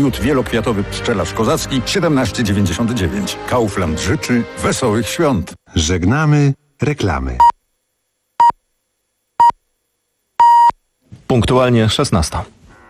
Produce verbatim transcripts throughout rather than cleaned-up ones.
Miód wielokwiatowy pszczelarz kozacki siedemnaście dziewięćdziesiąt dziewięć. Kaufland życzy wesołych świąt. Żegnamy reklamy. Punktualnie szesnasta.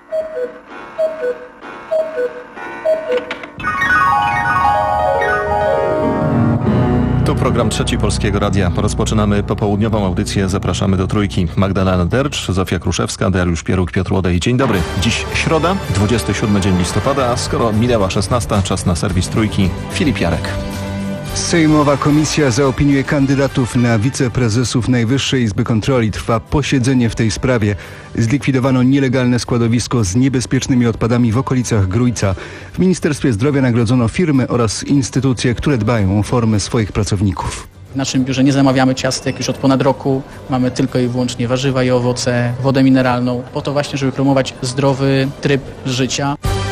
To program Trzeci Polskiego Radia. Rozpoczynamy popołudniową audycję. Zapraszamy do Trójki. Magdalena Dercz, Zofia Kruszewska, Dariusz Pieruk, Piotr Łodej. Dzień dobry. Dziś środa, dwudziesty siódmy dzień listopada, a skoro minęła szesnasta, czas na serwis Trójki. Filip Jarek. Sejmowa Komisja zaopiniuje kandydatów na wiceprezesów Najwyższej Izby Kontroli. Trwa posiedzenie w tej sprawie. Zlikwidowano nielegalne składowisko z niebezpiecznymi odpadami w okolicach Grójca. W Ministerstwie Zdrowia nagrodzono firmy oraz instytucje, które dbają o formę swoich pracowników. W naszym biurze nie zamawiamy ciastek już od ponad roku. Mamy tylko i wyłącznie warzywa i owoce, wodę mineralną, po to właśnie, żeby promować zdrowy tryb życia.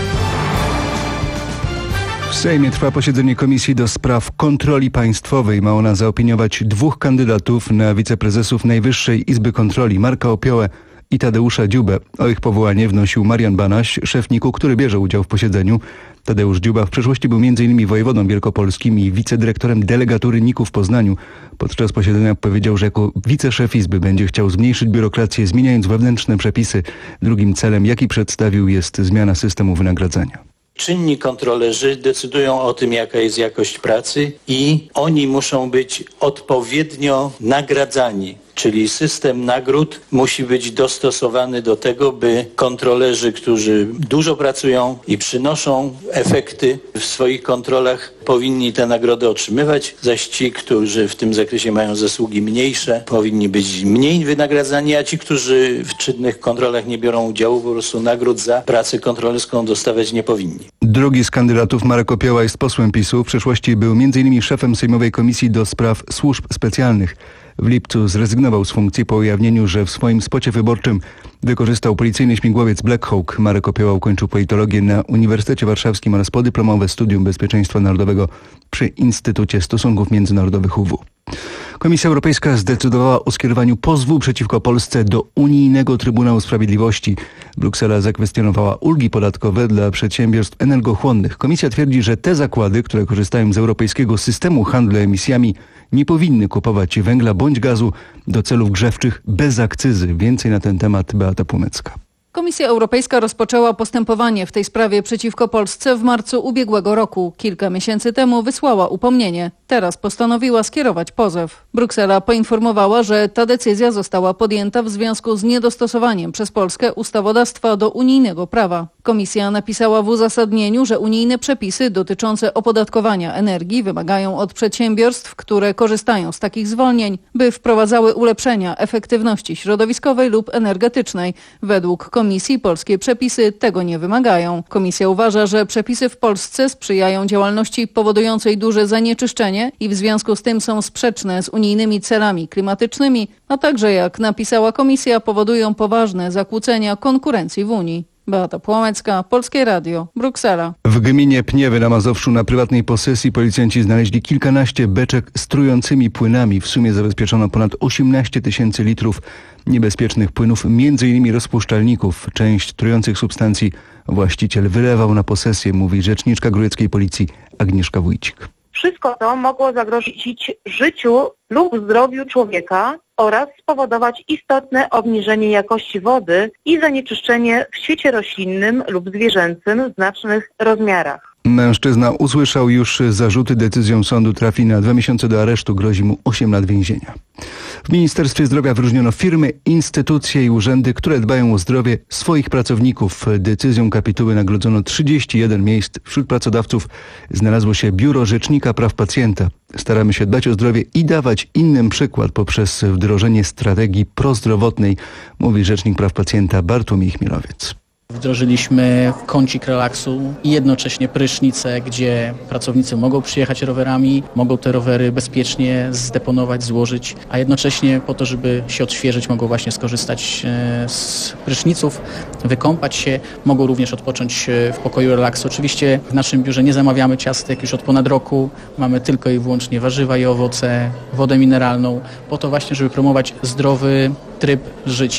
W Sejmie trwa posiedzenie Komisji do Spraw Kontroli Państwowej. Ma ona zaopiniować dwóch kandydatów na wiceprezesów Najwyższej Izby Kontroli, Marka Opiołę i Tadeusza Dziubę. O ich powołanie wnosił Marian Banaś, szef N I K-u, który bierze udział w posiedzeniu. Tadeusz Dziuba w przeszłości był między innymi wojewodą wielkopolskim i wicedyrektorem delegatury N I K-u w Poznaniu. Podczas posiedzenia powiedział, że jako wiceszef Izby będzie chciał zmniejszyć biurokrację, zmieniając wewnętrzne przepisy. Drugim celem, jaki przedstawił, jest zmiana systemu wynagradzania. Czynni kontrolerzy decydują o tym, jaka jest jakość pracy i oni muszą być odpowiednio nagradzani. Czyli system nagród musi być dostosowany do tego, by kontrolerzy, którzy dużo pracują i przynoszą efekty w swoich kontrolach, powinni te nagrody otrzymywać, zaś ci, którzy w tym zakresie mają zasługi mniejsze, powinni być mniej wynagradzani, a ci, którzy w czynnych kontrolach nie biorą udziału, po prostu nagród za pracę kontrolerską dostawać nie powinni. Drugi z kandydatów, Marek Opioła, jest posłem PiSu. W przeszłości był między innymi szefem Sejmowej Komisji do Spraw Służb Specjalnych. W lipcu zrezygnował z funkcji po ujawnieniu, że w swoim spocie wyborczym wykorzystał policyjny śmigłowiec Black Hawk. Marek Opioła ukończył politologię na Uniwersytecie Warszawskim oraz podyplomowe studium bezpieczeństwa narodowego przy Instytucie Stosunków Międzynarodowych U W. Komisja Europejska zdecydowała o skierowaniu pozwu przeciwko Polsce do Unijnego Trybunału Sprawiedliwości. Bruksela zakwestionowała ulgi podatkowe dla przedsiębiorstw energochłonnych. Komisja twierdzi, że te zakłady, które korzystają z europejskiego systemu handlu emisjami, nie powinny kupować węgla bądź gazu do celów grzewczych bez akcyzy. Więcej na ten temat Beata Płomecka. Komisja Europejska rozpoczęła postępowanie w tej sprawie przeciwko Polsce w marcu ubiegłego roku. Kilka miesięcy temu wysłała upomnienie. Teraz postanowiła skierować pozew. Bruksela poinformowała, że ta decyzja została podjęta w związku z niedostosowaniem przez Polskę ustawodawstwa do unijnego prawa. Komisja napisała w uzasadnieniu, że unijne przepisy dotyczące opodatkowania energii wymagają od przedsiębiorstw, które korzystają z takich zwolnień, by wprowadzały ulepszenia efektywności środowiskowej lub energetycznej. Według Komisji polskie przepisy tego nie wymagają. Komisja uważa, że przepisy w Polsce sprzyjają działalności powodującej duże zanieczyszczenie i w związku z tym są sprzeczne z unijnymi celami klimatycznymi, a także, jak napisała Komisja, powodują poważne zakłócenia konkurencji w Unii. Beata Płomecka, Polskie Radio, Bruksela. W gminie Pniewy na Mazowszu na prywatnej posesji policjanci znaleźli kilkanaście beczek z trującymi płynami. W sumie zabezpieczono ponad osiemnaście tysięcy litrów niebezpiecznych płynów, między innymi rozpuszczalników. Część trujących substancji właściciel wylewał na posesję, mówi rzeczniczka grójeckiej policji Agnieszka Wójcik. Wszystko to mogło zagrozić życiu lub zdrowiu człowieka oraz spowodować istotne obniżenie jakości wody i zanieczyszczenie w świecie roślinnym lub zwierzęcym w znacznych rozmiarach. Mężczyzna usłyszał już zarzuty. Decyzją sądu trafi na dwa miesiące do aresztu. Grozi mu osiem lat więzienia. W Ministerstwie Zdrowia wyróżniono firmy, instytucje i urzędy, które dbają o zdrowie swoich pracowników. Decyzją kapituły nagrodzono trzydzieści jeden miejsc. Wśród pracodawców znalazło się Biuro Rzecznika Praw Pacjenta. Staramy się dbać o zdrowie i dawać innym przykład poprzez wdrożenie strategii prozdrowotnej, mówi Rzecznik Praw Pacjenta Bartłomiej Chmielowiec. Wdrożyliśmy kącik relaksu i jednocześnie prysznice, gdzie pracownicy mogą przyjechać rowerami, mogą te rowery bezpiecznie zdeponować, złożyć, a jednocześnie po to, żeby się odświeżyć, mogą właśnie skorzystać z pryszniców, wykąpać się, mogą również odpocząć w pokoju relaksu. Oczywiście w naszym biurze nie zamawiamy ciastek już od ponad roku, mamy tylko i wyłącznie warzywa i owoce, wodę mineralną, po to właśnie, żeby promować zdrowy tryb życia. A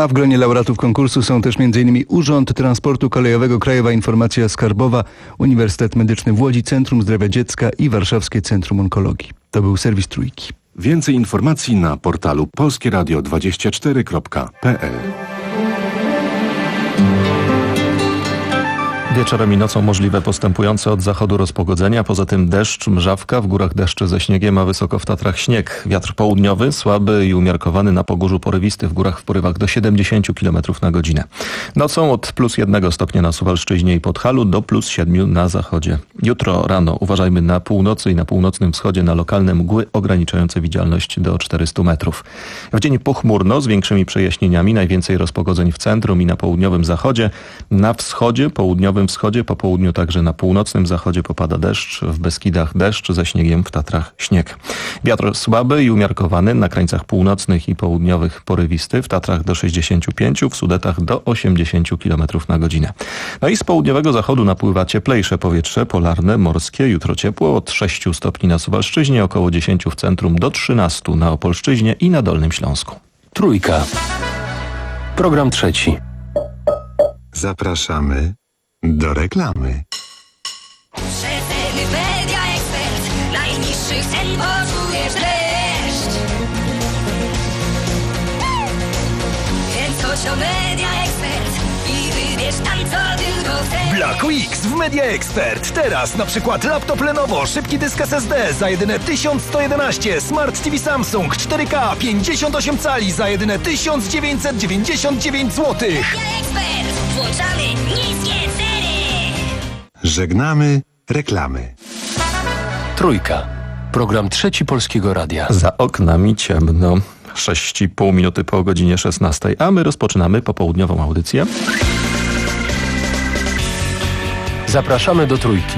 A w gronie laureatów konkursu są też m.in. Urząd Transportu Kolejowego, Krajowa Informacja Skarbowa, Uniwersytet Medyczny w Łodzi, Centrum Zdrowia Dziecka i Warszawskie Centrum Onkologii. To był serwis Trójki. Więcej informacji na portalu polskie radio dwadzieścia cztery kropka p l. Wieczorem i nocą możliwe postępujące od zachodu rozpogodzenia, poza tym deszcz, mrzawka, w górach deszcze ze śniegiem, a wysoko w Tatrach śnieg. Wiatr południowy, słaby i umiarkowany, na Pogórzu porywisty, w górach w porywach do siedemdziesiąt kilometrów na godzinę. Nocą od plus jednego stopnia na Suwalszczyźnie i Podhalu do plus siedmiu na zachodzie. Jutro rano uważajmy na północy i na północnym wschodzie na lokalne mgły ograniczające widzialność do czterystu metrów. W dzień pochmurno z większymi przejaśnieniami, najwięcej rozpogodzeń w centrum i na południowym zachodzie. Na wschodzie, południowym wschodzie, po południu także na północnym zachodzie popada deszcz, w Beskidach deszcz, ze śniegiem w Tatrach śnieg. Wiatr słaby i umiarkowany, na krańcach północnych i południowych porywisty, w Tatrach do sześćdziesięciu pięciu, w Sudetach do osiemdziesięciu kilometrów na godzinę. No i z południowego zachodu napływa cieplejsze powietrze polarne, morskie, jutro ciepło od sześciu stopni na Suwalszczyźnie, około dziesięciu w centrum, do trzynastu na Opolszczyźnie i na Dolnym Śląsku. Trójka. Program trzeci. Zapraszamy do reklamy. Przeceny Media Expert. Najniższych cen poczujesz dreszcz. Więc chodź do Media Expert i wybierz tam, co tylko chcesz. Black Weeks w Media Expert. Teraz na przykład laptop Lenovo, szybki dysk S S D za jedyne tysiąc sto jedenaście, Smart T V Samsung cztery K pięćdziesiąt osiem cali za jedyne tysiąc dziewięćset dziewięćdziesiąt dziewięć złotych. Media Expert. Włączamy niskie ceny. Żegnamy reklamy. Trójka. Program trzeci Polskiego Radia. Za oknami ciemno. sześć i pół minuty po godzinie szesnastej, a my rozpoczynamy popołudniową audycję. Zapraszamy do Trójki.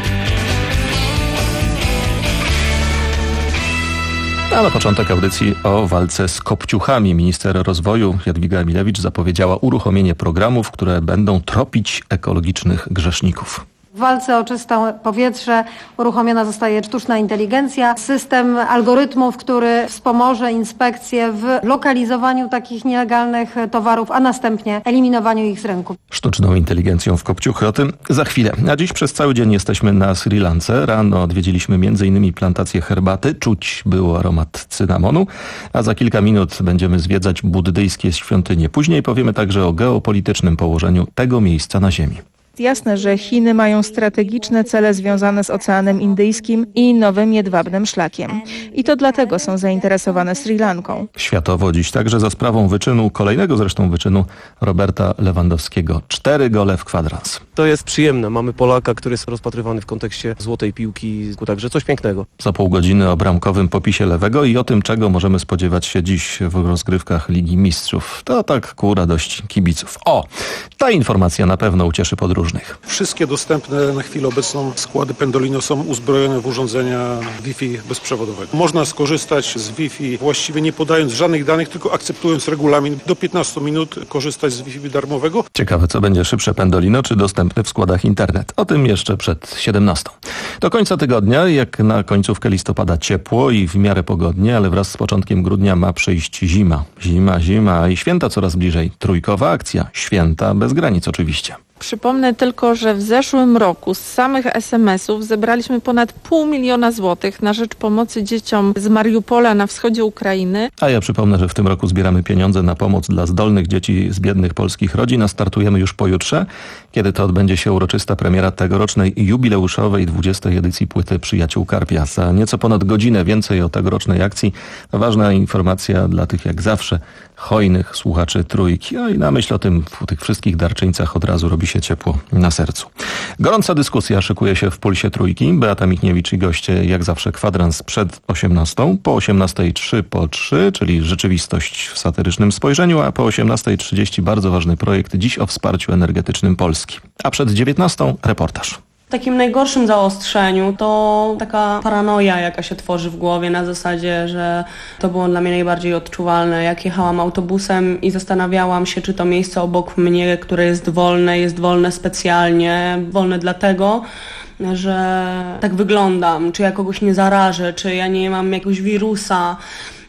A na początek audycji o walce z kopciuchami. Minister rozwoju Jadwiga Emilewicz zapowiedziała uruchomienie programów, które będą tropić ekologicznych grzeszników. W walce o czyste powietrze uruchomiona zostaje sztuczna inteligencja, system algorytmów, który wspomoże inspekcję w lokalizowaniu takich nielegalnych towarów, a następnie eliminowaniu ich z rynku. Sztuczną inteligencją w kopciuchy, o tym za chwilę. A dziś przez cały dzień jesteśmy na Sri Lance. Rano odwiedziliśmy między innymi plantację herbaty, czuć było aromat cynamonu, a za kilka minut będziemy zwiedzać buddyjskie świątynie. Później powiemy także o geopolitycznym położeniu tego miejsca na Ziemi. Jasne, że Chiny mają strategiczne cele związane z Oceanem Indyjskim i Nowym Jedwabnym Szlakiem. I to dlatego są zainteresowane Sri Lanką. Światowo dziś także za sprawą wyczynu, kolejnego zresztą wyczynu Roberta Lewandowskiego. Cztery gole w kwadrans. To jest przyjemne. Mamy Polaka, który jest rozpatrywany w kontekście złotej piłki, także coś pięknego. Za pół godziny o bramkowym popisie lewego i o tym, czego możemy spodziewać się dziś w rozgrywkach Ligi Mistrzów. To tak ku radości kibiców. O, ta informacja na pewno ucieszy podróżnych. Wszystkie dostępne na chwilę obecną składy Pendolino są uzbrojone w urządzenia Wi-Fi bezprzewodowego. Można skorzystać z Wi-Fi właściwie nie podając żadnych danych, tylko akceptując regulamin. Do piętnastu minut korzystać z Wi-Fi darmowego. Ciekawe, co będzie szybsze, Pendolino czy dostępny w składach internet. O tym jeszcze przed siedemnastą. Do końca tygodnia, jak na końcówkę listopada ciepło i w miarę pogodnie, ale wraz z początkiem grudnia ma przyjść zima. Zima, zima i święta coraz bliżej. Trójkowa akcja. Święta bez granic oczywiście. Przypomnę tylko, że w zeszłym roku z samych es em esów zebraliśmy ponad pół miliona złotych na rzecz pomocy dzieciom z Mariupola na wschodzie Ukrainy. A ja przypomnę, że w tym roku zbieramy pieniądze na pomoc dla zdolnych dzieci z biednych polskich rodzin, a startujemy już pojutrze, kiedy to odbędzie się uroczysta premiera tegorocznej jubileuszowej dwudziestej edycji płyty Przyjaciół Karpia. Za nieco ponad godzinę więcej o tegorocznej akcji. Ważna informacja dla tych jak zawsze hojnych słuchaczy Trójki. No i na myśl o tym, o tych wszystkich darczyńcach od razu robi się ciepło na sercu. Gorąca dyskusja szykuje się w Pulsie Trójki. Beata Michniewicz i goście jak zawsze kwadrans przed osiemnastą, po osiemnastej trzy po trzy, czyli rzeczywistość w satyrycznym spojrzeniu, a po osiemnastej trzydzieści bardzo ważny projekt dziś o wsparciu energetycznym Polski. A przed dziewiętnastą reportaż. W takim najgorszym zaostrzeniu to taka paranoja, jaka się tworzy w głowie na zasadzie, że to było dla mnie najbardziej odczuwalne, jak jechałam autobusem i zastanawiałam się, czy to miejsce obok mnie, które jest wolne, jest wolne specjalnie, wolne dlatego, że tak wyglądam, czy ja kogoś nie zarażę, czy ja nie mam jakiegoś wirusa.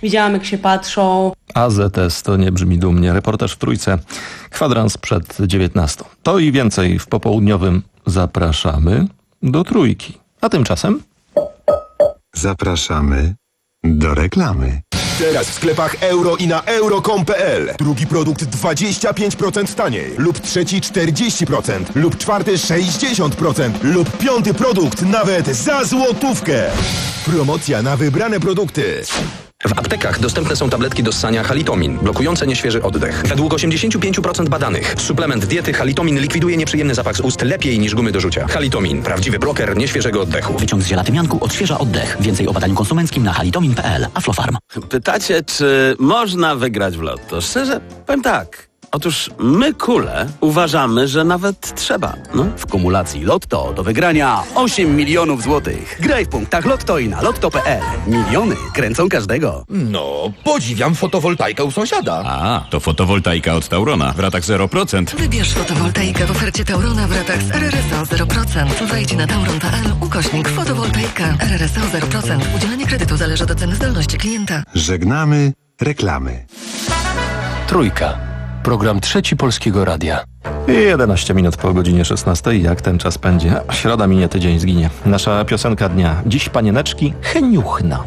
widziałam jak się patrzą. A Z S to nie brzmi dumnie. Reportaż w Trójce. Kwadrans przed dziewiętnastą. To i więcej w popołudniowym zapraszamy do Trójki. A tymczasem... Zapraszamy do reklamy. Teraz w sklepach euro i na euro kropka com kropka p l. Drugi produkt dwadzieścia pięć procent taniej. Lub trzeci czterdzieści procent. Lub czwarty sześćdziesiąt procent. Lub piąty produkt nawet za złotówkę. Promocja na wybrane produkty. W aptekach dostępne są tabletki do ssania Halitomin, blokujące nieświeży oddech. Według osiemdziesiąt pięć procent badanych suplement diety Halitomin likwiduje nieprzyjemny zapach z ust lepiej niż gumy do rzucia. Halitomin, prawdziwy bloker nieświeżego oddechu. Wyciąg z ziela tymianku odświeża oddech. Więcej o badaniu konsumenckim na halitomin kropka p l. Aflofarm. Pytacie, czy można wygrać w lotto? Szczerze, powiem tak. Otóż my, kule, uważamy, że nawet trzeba. No? W kumulacji Lotto do wygrania osiem milionów złotych. Graj w punktach Lotto i na lotto kropka p l. Miliony kręcą każdego. No, podziwiam fotowoltaikę u sąsiada. A, to fotowoltaika od Taurona w ratach zero procent. Wybierz fotowoltaikę w ofercie Taurona w ratach z R R S O zero procent. Wejdź na tauron kropka p l ukośnik fotowoltaika. R R S O zero procent. Udzielenie kredytu zależy od oceny zdolności klienta. Żegnamy reklamy. Trójka. Program Trzeci Polskiego Radia. I jedenaście minut po godzinie szesnastej. Jak ten czas pędzi? Środa minie, tydzień zginie. Nasza piosenka dnia. Dziś panieneczki Heniuchna.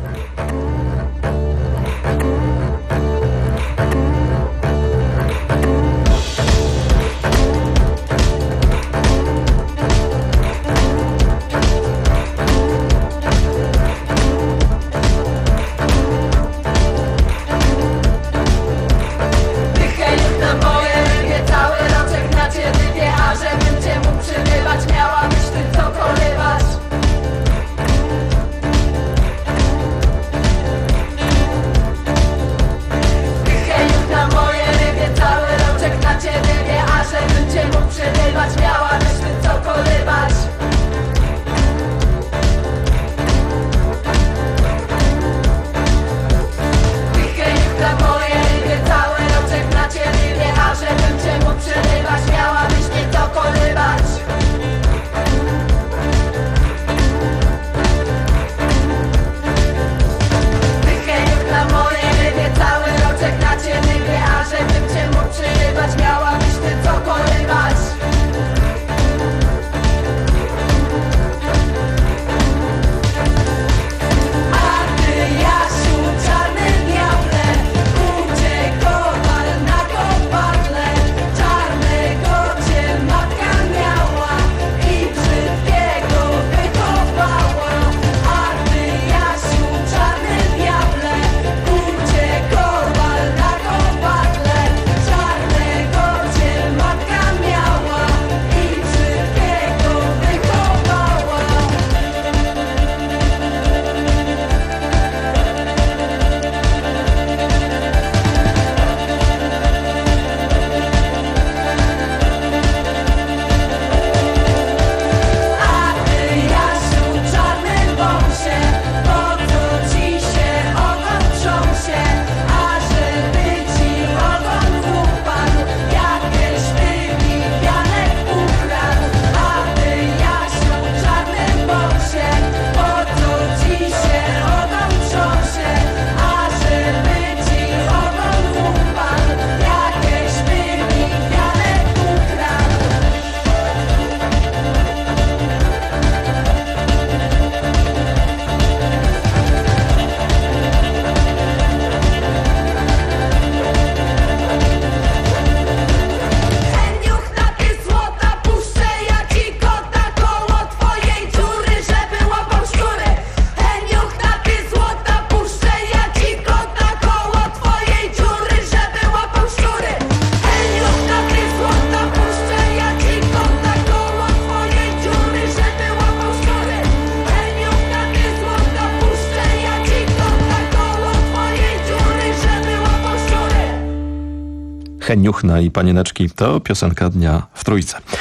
Heniuchna i panieneczki to piosenka dnia w Trójce.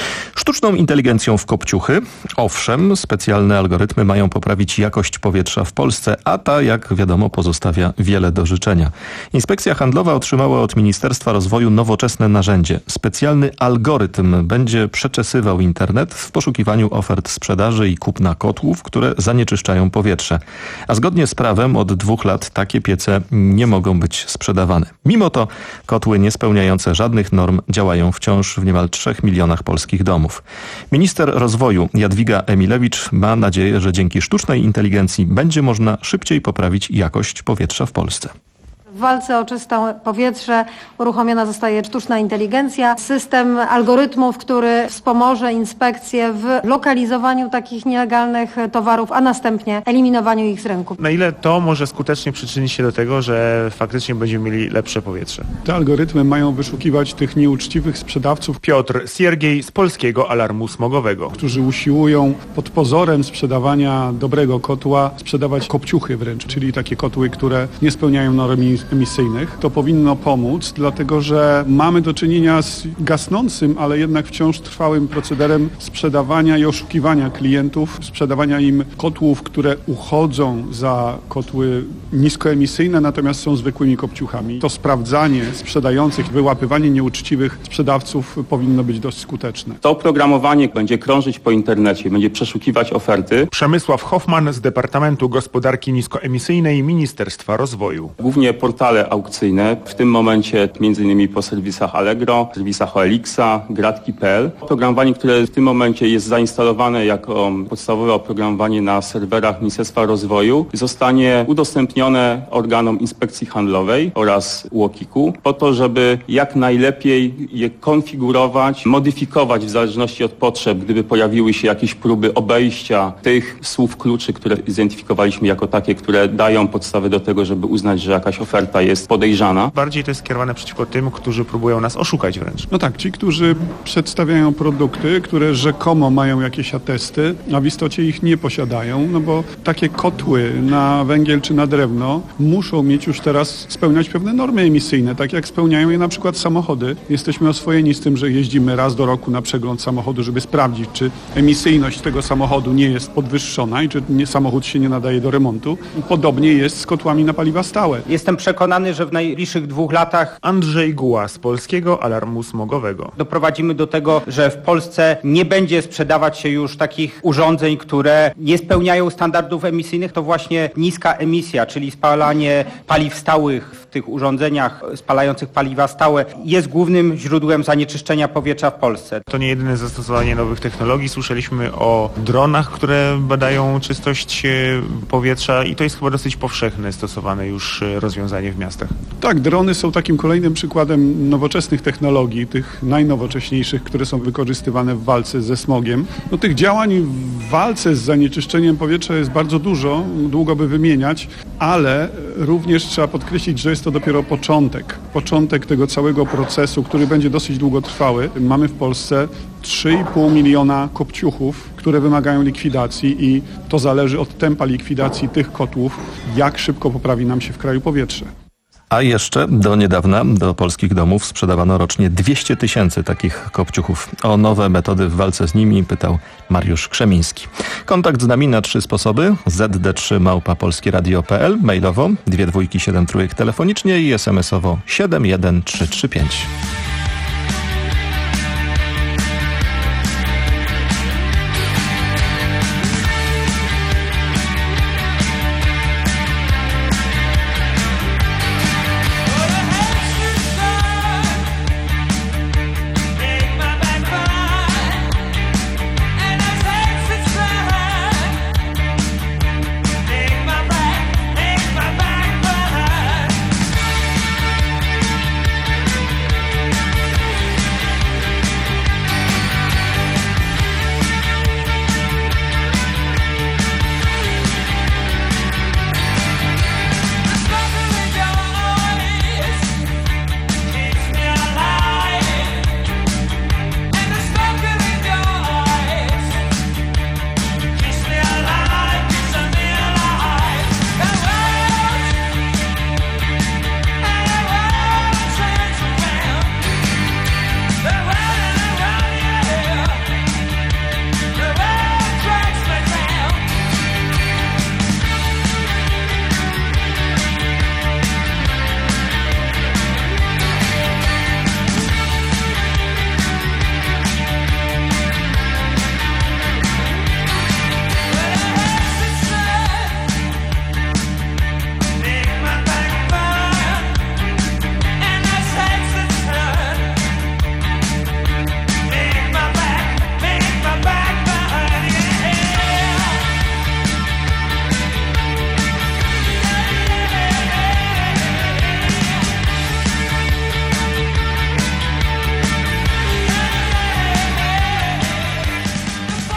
Sztuczną inteligencją w kopciuchy? Owszem, specjalne algorytmy mają poprawić jakość powietrza w Polsce, a ta, jak wiadomo, pozostawia wiele do życzenia. Inspekcja Handlowa otrzymała od Ministerstwa Rozwoju nowoczesne narzędzie. Specjalny algorytm będzie przeczesywał internet w poszukiwaniu ofert sprzedaży i kupna kotłów, które zanieczyszczają powietrze. A zgodnie z prawem od dwóch lat takie piece nie mogą być sprzedawane. Mimo to kotły niespełniające żadnych norm działają wciąż w niemal trzech milionach polskich domów. Minister rozwoju Jadwiga Emilewicz ma nadzieję, że dzięki sztucznej inteligencji będzie można szybciej poprawić jakość powietrza w Polsce. W walce o czyste powietrze uruchomiona zostaje sztuczna inteligencja, system algorytmów, który wspomoże inspekcję w lokalizowaniu takich nielegalnych towarów, a następnie eliminowaniu ich z rynku. Na ile to może skutecznie przyczynić się do tego, że faktycznie będziemy mieli lepsze powietrze? Te algorytmy mają wyszukiwać tych nieuczciwych sprzedawców. Piotr Siergiej z Polskiego Alarmu Smogowego. Którzy usiłują pod pozorem sprzedawania dobrego kotła sprzedawać kopciuchy wręcz, czyli takie kotły, które nie spełniają norm emisyjnych. To powinno pomóc, dlatego że mamy do czynienia z gasnącym, ale jednak wciąż trwałym procederem sprzedawania i oszukiwania klientów, sprzedawania im kotłów, które uchodzą za kotły niskoemisyjne, natomiast są zwykłymi kopciuchami. To sprawdzanie sprzedających, wyłapywanie nieuczciwych sprzedawców powinno być dość skuteczne. To oprogramowanie będzie krążyć po internecie, będzie przeszukiwać oferty. Przemysław Hoffman z Departamentu Gospodarki Niskoemisyjnej Ministerstwa Rozwoju. Głównie portale aukcyjne, w tym momencie m.in. po serwisach Allegro, serwisach O L X-a, gratki kropka p l. Oprogramowanie, które w tym momencie jest zainstalowane jako podstawowe oprogramowanie na serwerach Ministerstwa Rozwoju, zostanie udostępnione organom Inspekcji Handlowej oraz U O K I k-u po to, żeby jak najlepiej je konfigurować, modyfikować w zależności od potrzeb, gdyby pojawiły się jakieś próby obejścia tych słów kluczy, które zidentyfikowaliśmy jako takie, które dają podstawy do tego, żeby uznać, że jakaś oferta jest podejrzana. Bardziej to jest skierowane przeciwko tym, którzy próbują nas oszukać wręcz. No tak, ci, którzy przedstawiają produkty, które rzekomo mają jakieś atesty, a w istocie ich nie posiadają, no bo takie kotły na węgiel czy na drewno muszą mieć już teraz spełniać pewne normy emisyjne, tak jak spełniają je na przykład samochody. Jesteśmy oswojeni z tym, że jeździmy raz do roku na przegląd samochodu, żeby sprawdzić, czy emisyjność tego samochodu nie jest podwyższona i czy nie, samochód się nie nadaje do remontu. Podobnie jest z kotłami na paliwa stałe. Jestem przekonany, że w najbliższych dwóch latach Andrzej Guła z Polskiego Alarmu Smogowego. Doprowadzimy do tego, że w Polsce nie będzie sprzedawać się już takich urządzeń, które nie spełniają standardów emisyjnych. To właśnie niska emisja, czyli spalanie paliw stałych w tych urządzeniach spalających paliwa stałe jest głównym źródłem zanieczyszczenia powietrza w Polsce. To nie jedyne zastosowanie nowych technologii. Słyszeliśmy o dronach, które badają czystość powietrza i to jest chyba dosyć powszechne stosowane już rozwiązanie w miastach. Tak, drony są takim kolejnym przykładem nowoczesnych technologii, tych najnowocześniejszych, które są wykorzystywane w walce ze smogiem. No, tych działań w walce z zanieczyszczeniem powietrza jest bardzo dużo, długo by wymieniać, ale również trzeba podkreślić, że jest to dopiero początek. Początek tego całego procesu, który będzie dosyć długotrwały. Mamy w Polsce trzy i pół miliona kopciuchów, które wymagają likwidacji i to zależy od tempa likwidacji tych kotłów, jak szybko poprawi nam się w kraju powietrze. A jeszcze do niedawna do polskich domów sprzedawano rocznie dwieście tysięcy takich kopciuchów. O nowe metody w walce z nimi pytał Mariusz Krzemiński. Kontakt z nami na trzy sposoby. zet de trzy małpa polskieradio kropka p l, mailowo, dwie dwójki siedem trójek telefonicznie i es em es owo siedem jeden trzy trzy pięć.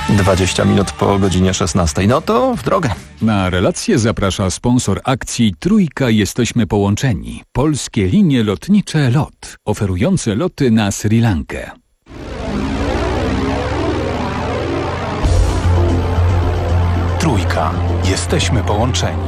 dwadzieścia minut po godzinie szesnastej. No to w drogę. Na relację zaprasza sponsor akcji Trójka Jesteśmy Połączeni. Polskie linie lotnicze LOT, oferujące loty na Sri Lankę. Trójka. Jesteśmy połączeni.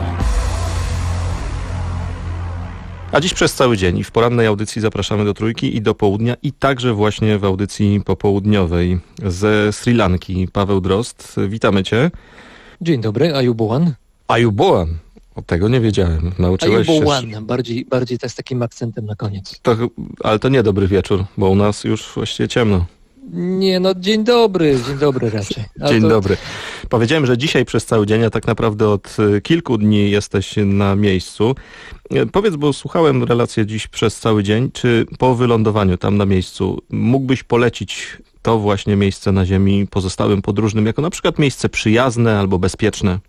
A dziś przez cały dzień w porannej audycji zapraszamy do Trójki i do południa i także właśnie w audycji popołudniowej ze Sri Lanki. Paweł Drozd, witamy Cię. Dzień dobry, Ayubowan. Ayubowan? O tego nie wiedziałem. Nauczyłeś Ayubowan, się... bardziej, bardziej to z takim akcentem na koniec. To, ale to nie dobry wieczór, bo u nas już właściwie ciemno. Nie, no dzień dobry, dzień dobry raczej. A dzień to... dobry. Powiedziałem, że dzisiaj przez cały dzień, a tak naprawdę od kilku dni jesteś na miejscu. Powiedz, bo słuchałem relacji dziś przez cały dzień, czy po wylądowaniu tam na miejscu mógłbyś polecić to właśnie miejsce na ziemi pozostałym podróżnym, jako na przykład miejsce przyjazne albo bezpieczne?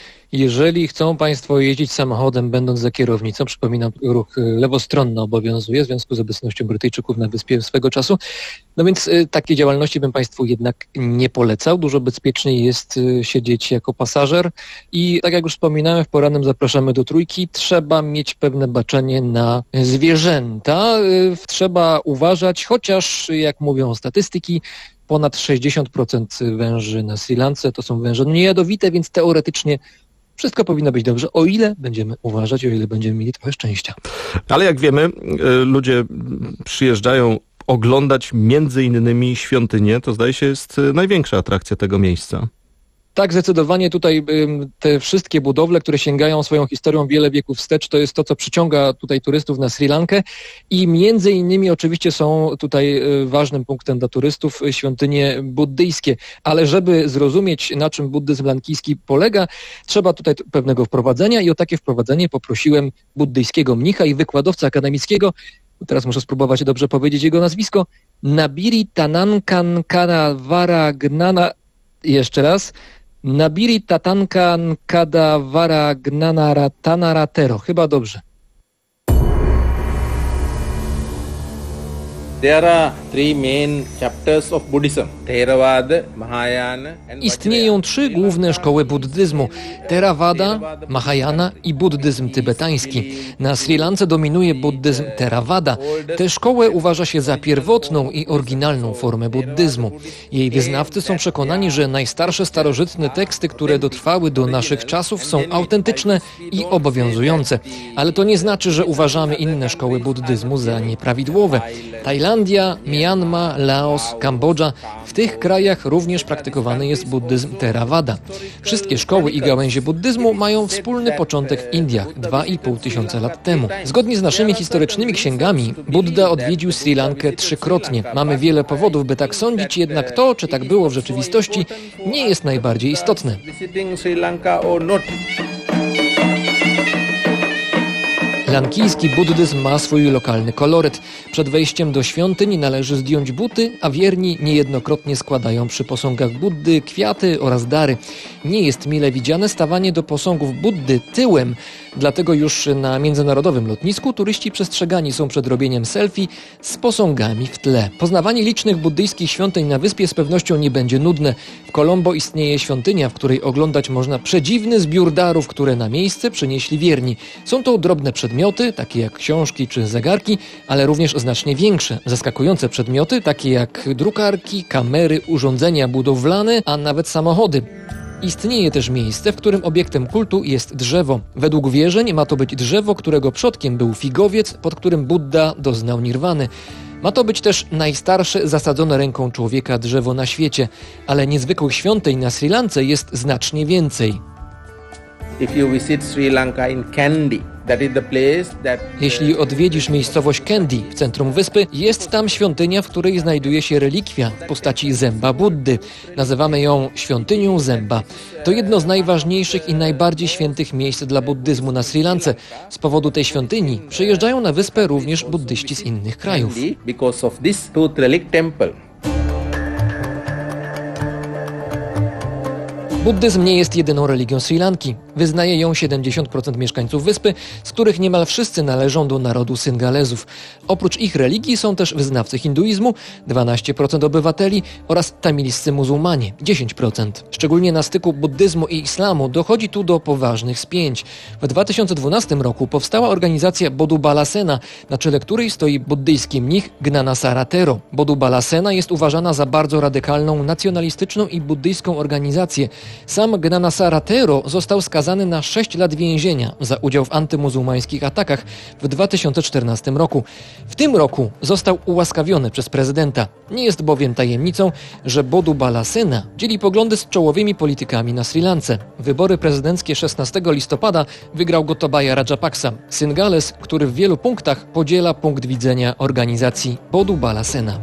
Jeżeli chcą Państwo jeździć samochodem, będąc za kierownicą, przypominam, ruch lewostronny obowiązuje w związku z obecnością Brytyjczyków na wyspie swego czasu, no więc y, takiej działalności bym Państwu jednak nie polecał. Dużo bezpieczniej jest y, siedzieć jako pasażer i tak jak już wspominałem, w porannym zapraszamy do Trójki. Trzeba mieć pewne baczenie na zwierzęta. Y, trzeba uważać, chociaż jak mówią statystyki, ponad sześćdziesiąt procent węży na Sri Lance to są węże niejadowite, więc teoretycznie wszystko powinno być dobrze, o ile będziemy uważać, o ile będziemy mieli trochę szczęścia. Ale jak wiemy, ludzie przyjeżdżają oglądać między innymi świątynię. To zdaje się jest największa atrakcja tego miejsca. Tak, zdecydowanie tutaj te wszystkie budowle, które sięgają swoją historią wiele wieków wstecz, to jest to, co przyciąga tutaj turystów na Sri Lankę i między innymi oczywiście są tutaj ważnym punktem dla turystów świątynie buddyjskie, ale żeby zrozumieć, na czym buddyzm lankijski polega, trzeba tutaj pewnego wprowadzenia i o takie wprowadzenie poprosiłem buddyjskiego mnicha i wykładowcę akademickiego, teraz muszę spróbować dobrze powiedzieć jego nazwisko, Nabiri Tanankan Kadavara Gnana, jeszcze raz, Nabiri Tatankan Kadavara Gnana Ratana Ratero. Chyba dobrze. There are three main chapters of Buddhism: Theravada, Mahayana and Istnieją trzy główne szkoły buddyzmu: Theravada, Mahayana i buddyzm tybetański. Na Sri Lance dominuje buddyzm Theravada. Tę szkołę uważa się za pierwotną i oryginalną formę buddyzmu. Jej wyznawcy są przekonani, że najstarsze starożytne teksty, które dotrwały do naszych czasów, są autentyczne i obowiązujące. Ale to nie znaczy, że uważamy inne szkoły buddyzmu za nieprawidłowe. Tajlandia, Myanmar, Laos, Kambodża. W tych krajach również praktykowany jest buddyzm Theravada. Wszystkie szkoły i gałęzie buddyzmu mają wspólny początek w Indiach dwa i pół tysiąca lat temu. Zgodnie z naszymi historycznymi księgami, Buddha odwiedził Sri Lankę trzykrotnie. Mamy wiele powodów, by tak sądzić, jednak to, czy tak było w rzeczywistości, nie jest najbardziej istotne. Lankijski buddyzm ma swój lokalny koloryt. Przed wejściem do świątyni należy zdjąć buty, a wierni niejednokrotnie składają przy posągach Buddy kwiaty oraz dary. Nie jest mile widziane stawanie do posągów Buddy tyłem, dlatego już na międzynarodowym lotnisku turyści przestrzegani są przed robieniem selfie z posągami w tle. Poznawanie licznych buddyjskich świątyń na wyspie z pewnością nie będzie nudne. W Colombo istnieje świątynia, w której oglądać można przedziwny zbiór darów, które na miejsce przynieśli wierni. Są to drobne przedmioty, takie jak książki czy zegarki, ale również znacznie większe, zaskakujące przedmioty, takie jak drukarki, kamery, urządzenia budowlane, a nawet samochody. Istnieje też miejsce, w którym obiektem kultu jest drzewo. Według wierzeń ma to być drzewo, którego przodkiem był figowiec, pod którym Buddha doznał nirwany. Ma to być też najstarsze zasadzone ręką człowieka drzewo na świecie, ale niezwykłych świątyń na Sri Lance jest znacznie więcej. If you visit Sri Lanka in Kandy, that is the place that... Jeśli odwiedzisz miejscowość Kandy w centrum wyspy, jest tam świątynia, w której znajduje się relikwia w postaci zęba Buddy. Nazywamy ją świątynią zęba. To jedno z najważniejszych i najbardziej świętych miejsc dla buddyzmu na Sri Lance. Z powodu tej świątyni przyjeżdżają na wyspę również buddyści z innych krajów. Because of this tooth relic temple. Buddyzm nie jest jedyną religią Sri Lanki. Wyznaje ją siedemdziesiąt procent mieszkańców wyspy, z których niemal wszyscy należą do narodu Syngalezów. Oprócz ich religii są też wyznawcy hinduizmu, dwanaście procent obywateli oraz tamiliscy muzułmanie, dziesięć procent. Szczególnie na styku buddyzmu i islamu dochodzi tu do poważnych spięć. W dwa tysiące dwunastym roku powstała organizacja Bodu Bala Sena, na czele której stoi buddyjski mnich Gnanasara Thero. Bodu Bala Sena jest uważana za bardzo radykalną, nacjonalistyczną i buddyjską organizację. Sam Gnanasara Thero został skazany na sześć lat więzienia za udział w antymuzułmańskich atakach w dwa tysiące czternastym roku. W tym roku został ułaskawiony przez prezydenta. Nie jest bowiem tajemnicą, że Bodu Bala Sena dzieli poglądy z czołowymi politykami na Sri Lance. Wybory prezydenckie szesnastego listopada wygrał Gotabaya Rajapaksa, Syngales, który w wielu punktach podziela punkt widzenia organizacji Bodu Bala Sena.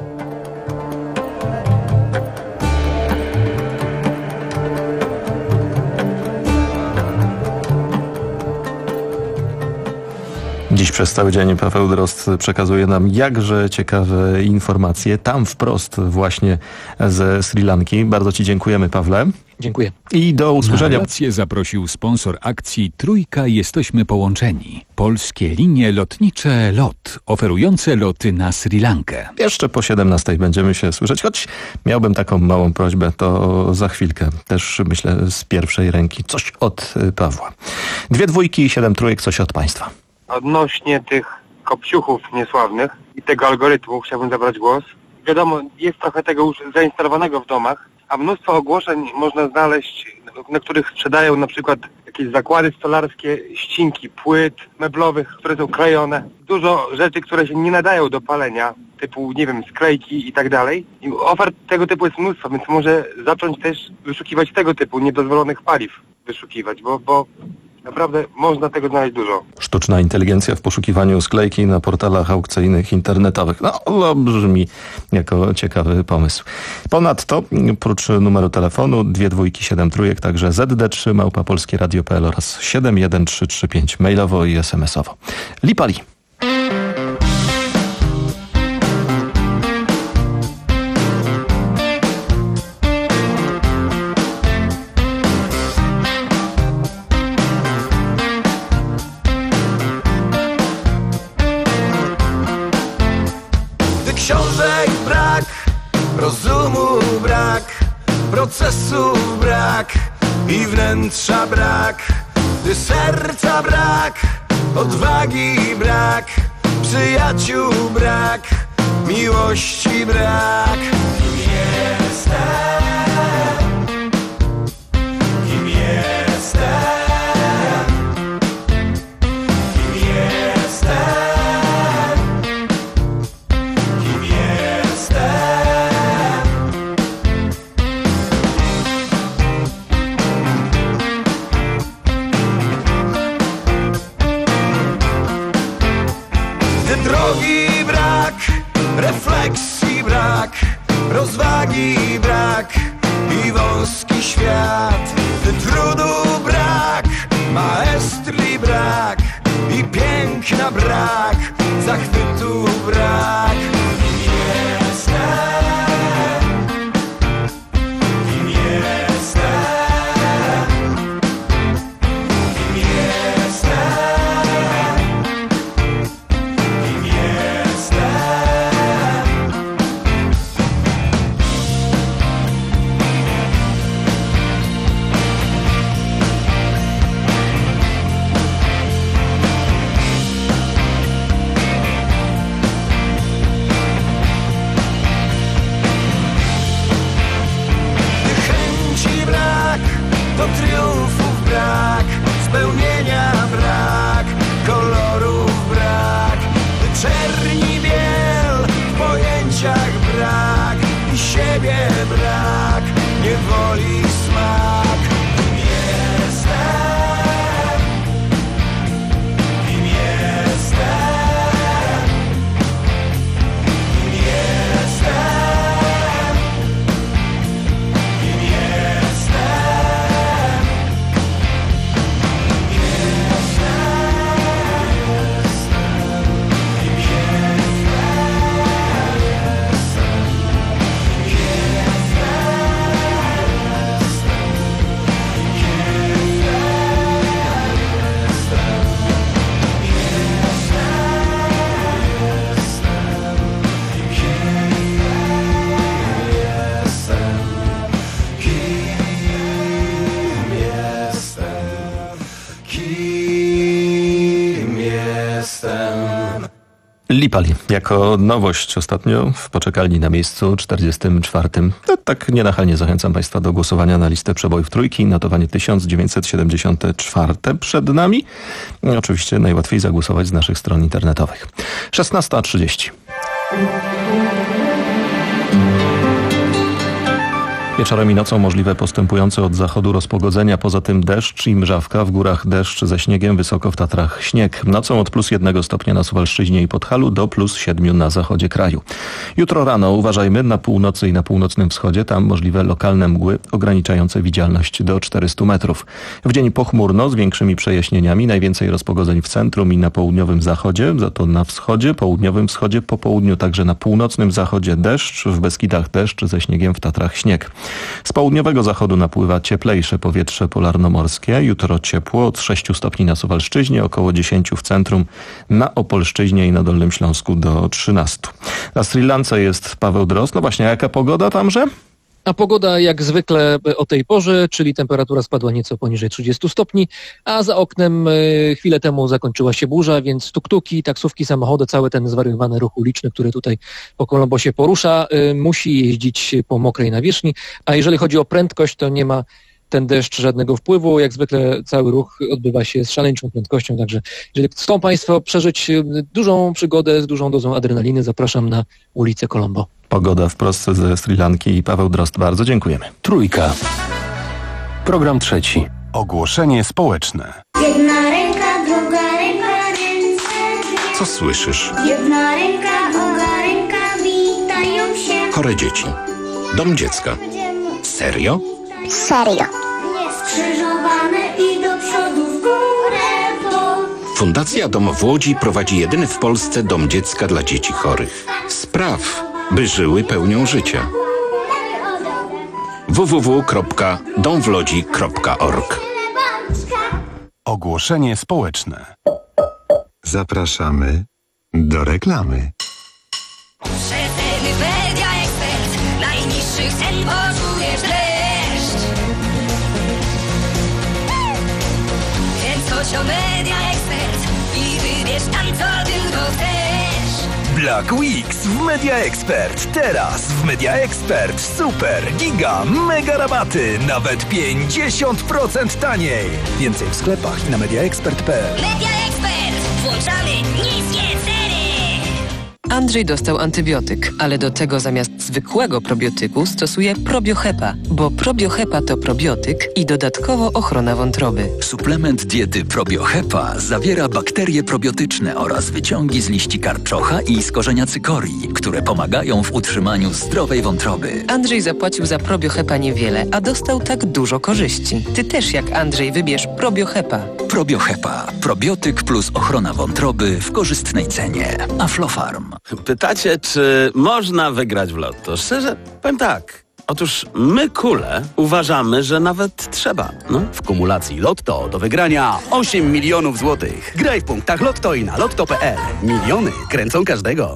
Dziś przez cały dzień Paweł Drozd przekazuje nam jakże ciekawe informacje, tam wprost właśnie ze Sri Lanki. Bardzo Ci dziękujemy, Pawle. Dziękuję. I do usłyszenia. Na relację zaprosił sponsor akcji Trójka Jesteśmy Połączeni. Polskie linie lotnicze LOT, oferujące loty na Sri Lankę. Jeszcze po siedemnastej będziemy się słyszeć, choć miałbym taką małą prośbę, to za chwilkę też myślę z pierwszej ręki coś od Pawła. Dwie dwójki i siedem trójek, coś od Państwa. Odnośnie tych kopciuchów niesławnych i tego algorytmu chciałbym zabrać głos. Wiadomo, jest trochę tego już zainstalowanego w domach, a mnóstwo ogłoszeń można znaleźć, na których sprzedają na przykład jakieś zakłady stolarskie, ścinki płyt meblowych, które są klejone. Dużo rzeczy, które się nie nadają do palenia, typu, nie wiem, sklejki i tak dalej. I ofert tego typu jest mnóstwo, więc może zacząć też wyszukiwać tego typu niedozwolonych paliw. Wyszukiwać, bo... bo naprawdę można tego znaleźć dużo. Sztuczna inteligencja w poszukiwaniu sklejki na portalach aukcyjnych internetowych. No, to brzmi jako ciekawy pomysł. Ponadto, prócz numeru telefonu, dwie dwójki, siedem trójek, także zet de trzy małpa polskie radio kropka pe el oraz siedem jeden trzy trzy pięć mailowo i es em es owo. Lipali. Rozumu brak, procesu brak i wnętrza brak, gdy serca brak, odwagi brak, przyjaciół brak, miłości brak. Kim jestem? Kim jestem? Kim jestem? Kim jestem? Drogi brak, refleksji brak, rozwagi brak i wąski świat. Gdy trudu brak, maestrii brak i piękna brak, zachwytu brak. Kim jestem? Kim jestem? Kim jestem? To triumfów brak, spełnienia brak, kolorów brak, czerni biel, w pojęciach brak i siebie brak, niewoli smak. Kim jestem? Kim jestem? Kim jestem? Kim jestem? Lipali jako nowość ostatnio w poczekalni na miejscu czterdziestym czwartym. No, tak nienachalnie zachęcam Państwa do głosowania na listę przebojów trójki. Notowanie tysiąc dziewięćset siedemdziesiąte czwarte przed nami. No, oczywiście najłatwiej zagłosować z naszych stron internetowych. szesnasta trzydzieści. Wieczorem i nocą możliwe postępujące od zachodu rozpogodzenia, poza tym deszcz i mrzawka, w górach deszcz ze śniegiem, wysoko w Tatrach śnieg. Nocą od plus jednego stopnia na Suwalszczyźnie i Podhalu do plus siedmiu na zachodzie kraju. Jutro rano uważajmy na północy i na północnym wschodzie, tam możliwe lokalne mgły ograniczające widzialność do czterystu metrów. W dzień pochmurno z większymi przejaśnieniami, najwięcej rozpogodzeń w centrum i na południowym zachodzie, za to na wschodzie, południowym wschodzie, po południu także na północnym zachodzie deszcz, w Beskidach deszcz ze śniegiem, w Tatrach śnieg. Z południowego zachodu napływa cieplejsze powietrze polarnomorskie. Jutro ciepło od sześciu stopni na Suwalszczyźnie, około dziesięciu w centrum, na Opolszczyźnie i na Dolnym Śląsku do trzynastu. Na Sri Lance jest Paweł Drozd. No właśnie, a jaka pogoda tamże? A pogoda jak zwykle o tej porze, czyli temperatura spadła nieco poniżej trzydziestu stopni, a za oknem chwilę temu zakończyła się burza, więc tuk-tuki, taksówki, samochody, cały ten zwariowany ruch uliczny, który tutaj po Colombo się porusza, musi jeździć po mokrej nawierzchni, a jeżeli chodzi o prędkość, to nie ma ten deszcz żadnego wpływu. Jak zwykle cały ruch odbywa się z szaleńczą prędkością, także jeżeli chcą Państwo przeżyć dużą przygodę z dużą dozą adrenaliny, zapraszam na ulicę Colombo. Pogoda wprost ze Sri Lanki i Paweł Drozd. Bardzo dziękujemy. Trójka. Program trzeci. Ogłoszenie społeczne. Jedna ręka, druga ręka, ręce. Co słyszysz? Jedna ręka, druga ręka, witają się. Chore dzieci. Dom dziecka. Serio? Serio. Skrzyżowane i do przodu w górę, bo... Fundacja Dom w Łodzi prowadzi jedyny w Polsce dom dziecka dla dzieci chorych. Spraw, by żyły pełnią życia. w w w kropka dom w lodzi kropka org. Ogłoszenie społeczne. Zapraszamy do reklamy. Przeceny Media Expert. Najniższych cen poczujesz dreszcz. Kręć o Media Expert i wybierz tam, co tylko chcesz. Black Weeks w Media Expert. Teraz w Media Expert super, giga, mega rabaty. Nawet pięćdziesiąt procent taniej. Więcej w sklepach i na mediaexpert kropka p l. Media Expert. Włączamy niskie ceny. Andrzej dostał antybiotyk, ale do tego zamiast zwykłego probiotyku stosuje probiohepa, bo probiohepa to probiotyk i dodatkowo ochrona wątroby. Suplement diety probiohepa zawiera bakterie probiotyczne oraz wyciągi z liści karczocha i z korzenia cykorii, które pomagają w utrzymaniu zdrowej wątroby. Andrzej zapłacił za probiohepa niewiele, a dostał tak dużo korzyści. Ty też jak Andrzej wybierz probiohepa. Probiohepa. Probiotyk plus ochrona wątroby w korzystnej cenie. Aflofarm. Pytacie, czy można wygrać w lotto? Szczerze, powiem tak. Otóż my, kule, uważamy, że nawet trzeba. No. W kumulacji Lotto do wygrania osiem milionów złotych. Graj w punktach Lotto i na lotto kropka p l. Miliony kręcą każdego.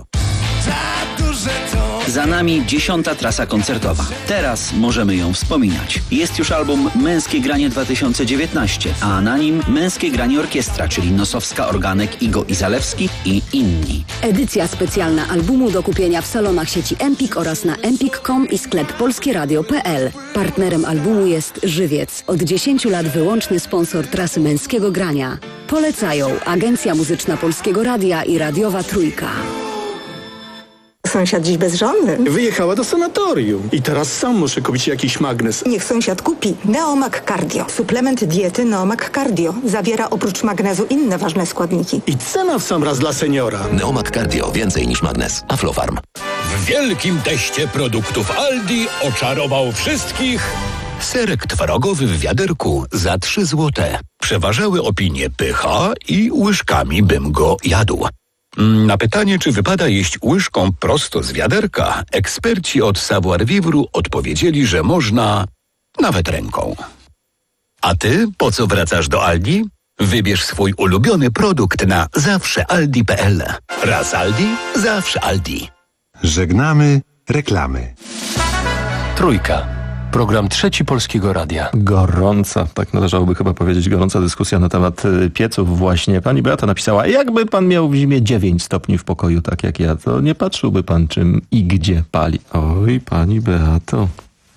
Za nami dziesiąta trasa koncertowa. Teraz możemy ją wspominać. Jest już album Męskie Granie dwa tysiące dziewiętnaście, a na nim Męskie Granie Orkiestra, czyli Nosowska, Organek, Igo i Zalewski i inni. Edycja specjalna albumu do kupienia w salonach sieci Empik oraz na empik kropka com i sklep polskieradio kropka p l. Partnerem albumu jest Żywiec. Od dziesięciu lat wyłączny sponsor trasy Męskiego Grania. Polecają Agencja Muzyczna Polskiego Radia i Radiowa Trójka. Sąsiad dziś bez żony. Wyjechała do sanatorium i teraz sam muszę kupić jakiś magnes. Niech sąsiad kupi Neomag Cardio. Suplement diety Neomag Cardio. Zawiera oprócz magnezu inne ważne składniki. I cena w sam raz dla seniora. Neomag Cardio. Więcej niż magnes. Aflofarm. W wielkim teście produktów Aldi oczarował wszystkich. Serek twarogowy w wiaderku za trzy złote. Przeważały opinie pycha i łyżkami bym go jadł. Na pytanie, czy wypada jeść łyżką prosto z wiaderka, eksperci od Savoir Vivre odpowiedzieli, że można nawet ręką. A ty po co wracasz do Aldi? Wybierz swój ulubiony produkt na zawsze aldi kropka p l. Raz Aldi, zawsze Aldi. Żegnamy reklamy. Trójka. Program Trzeci Polskiego Radia. Gorąca, tak należałoby chyba powiedzieć, gorąca dyskusja na temat pieców właśnie. Pani Beata napisała, jakby pan miał w zimie dziewięć stopni w pokoju, tak jak ja, to nie patrzyłby pan czym i gdzie pali. Oj, pani Beato.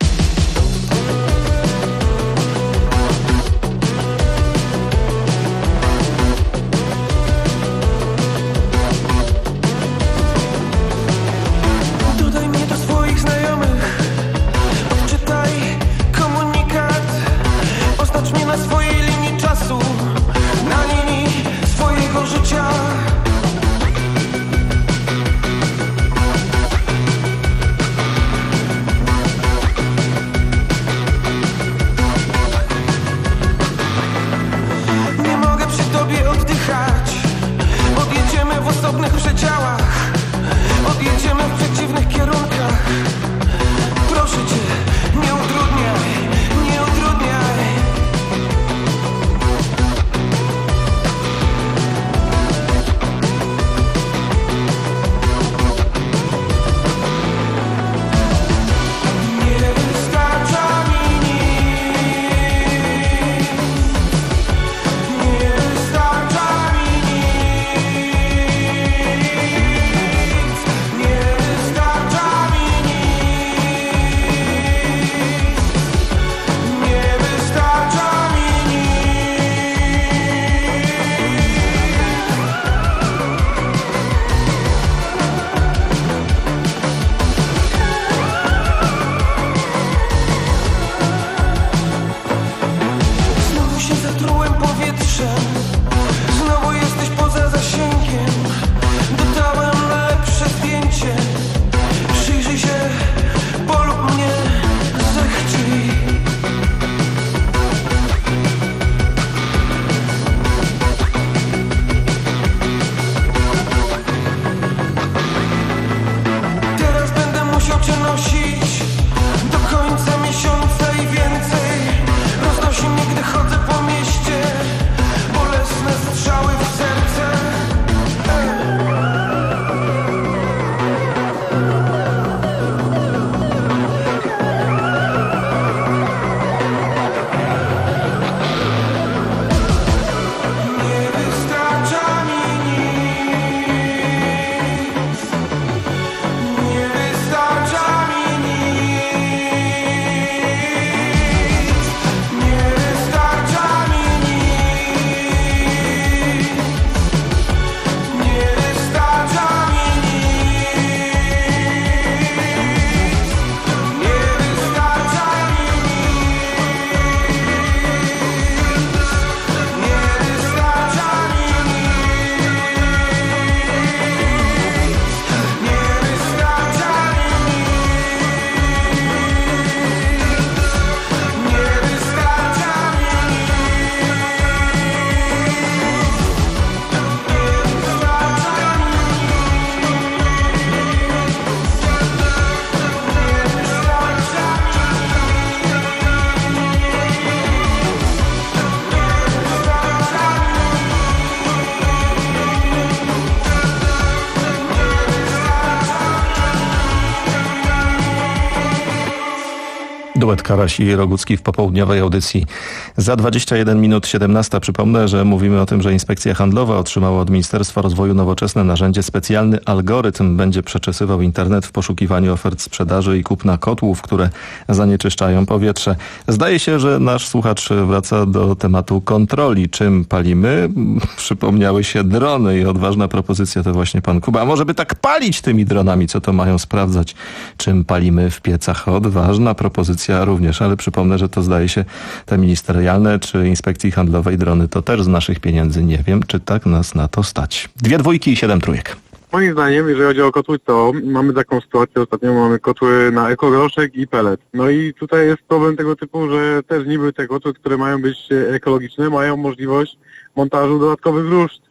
Duet Karaś i Rogucki w popołudniowej audycji. Za dwadzieścia jeden minut siedemnasta. Przypomnę, że mówimy o tym, że Inspekcja Handlowa otrzymała od Ministerstwa Rozwoju nowoczesne narzędzie. Specjalny algorytm będzie przeczesywał internet w poszukiwaniu ofert sprzedaży i kupna kotłów, które zanieczyszczają powietrze. Zdaje się, że nasz słuchacz wraca do tematu kontroli. Czym palimy? Przypomniały się drony i odważna propozycja to właśnie pan Kuba. A może by tak palić tymi dronami? Co to mają sprawdzać? Czym palimy w piecach? Odważna propozycja również, ale przypomnę, że to zdaje się te ministerialne czy Inspekcji Handlowej drony to też z naszych pieniędzy. Nie wiem, czy tak nas na to stać. Dwie dwójki i siedem trójek. Moim zdaniem, jeżeli chodzi o kotły, to mamy taką sytuację, ostatnio mamy kotły na ekogroszek i pelet. No i tutaj jest problem tego typu, że też niby te kotły, które mają być ekologiczne, mają możliwość montażu dodatkowych różdż.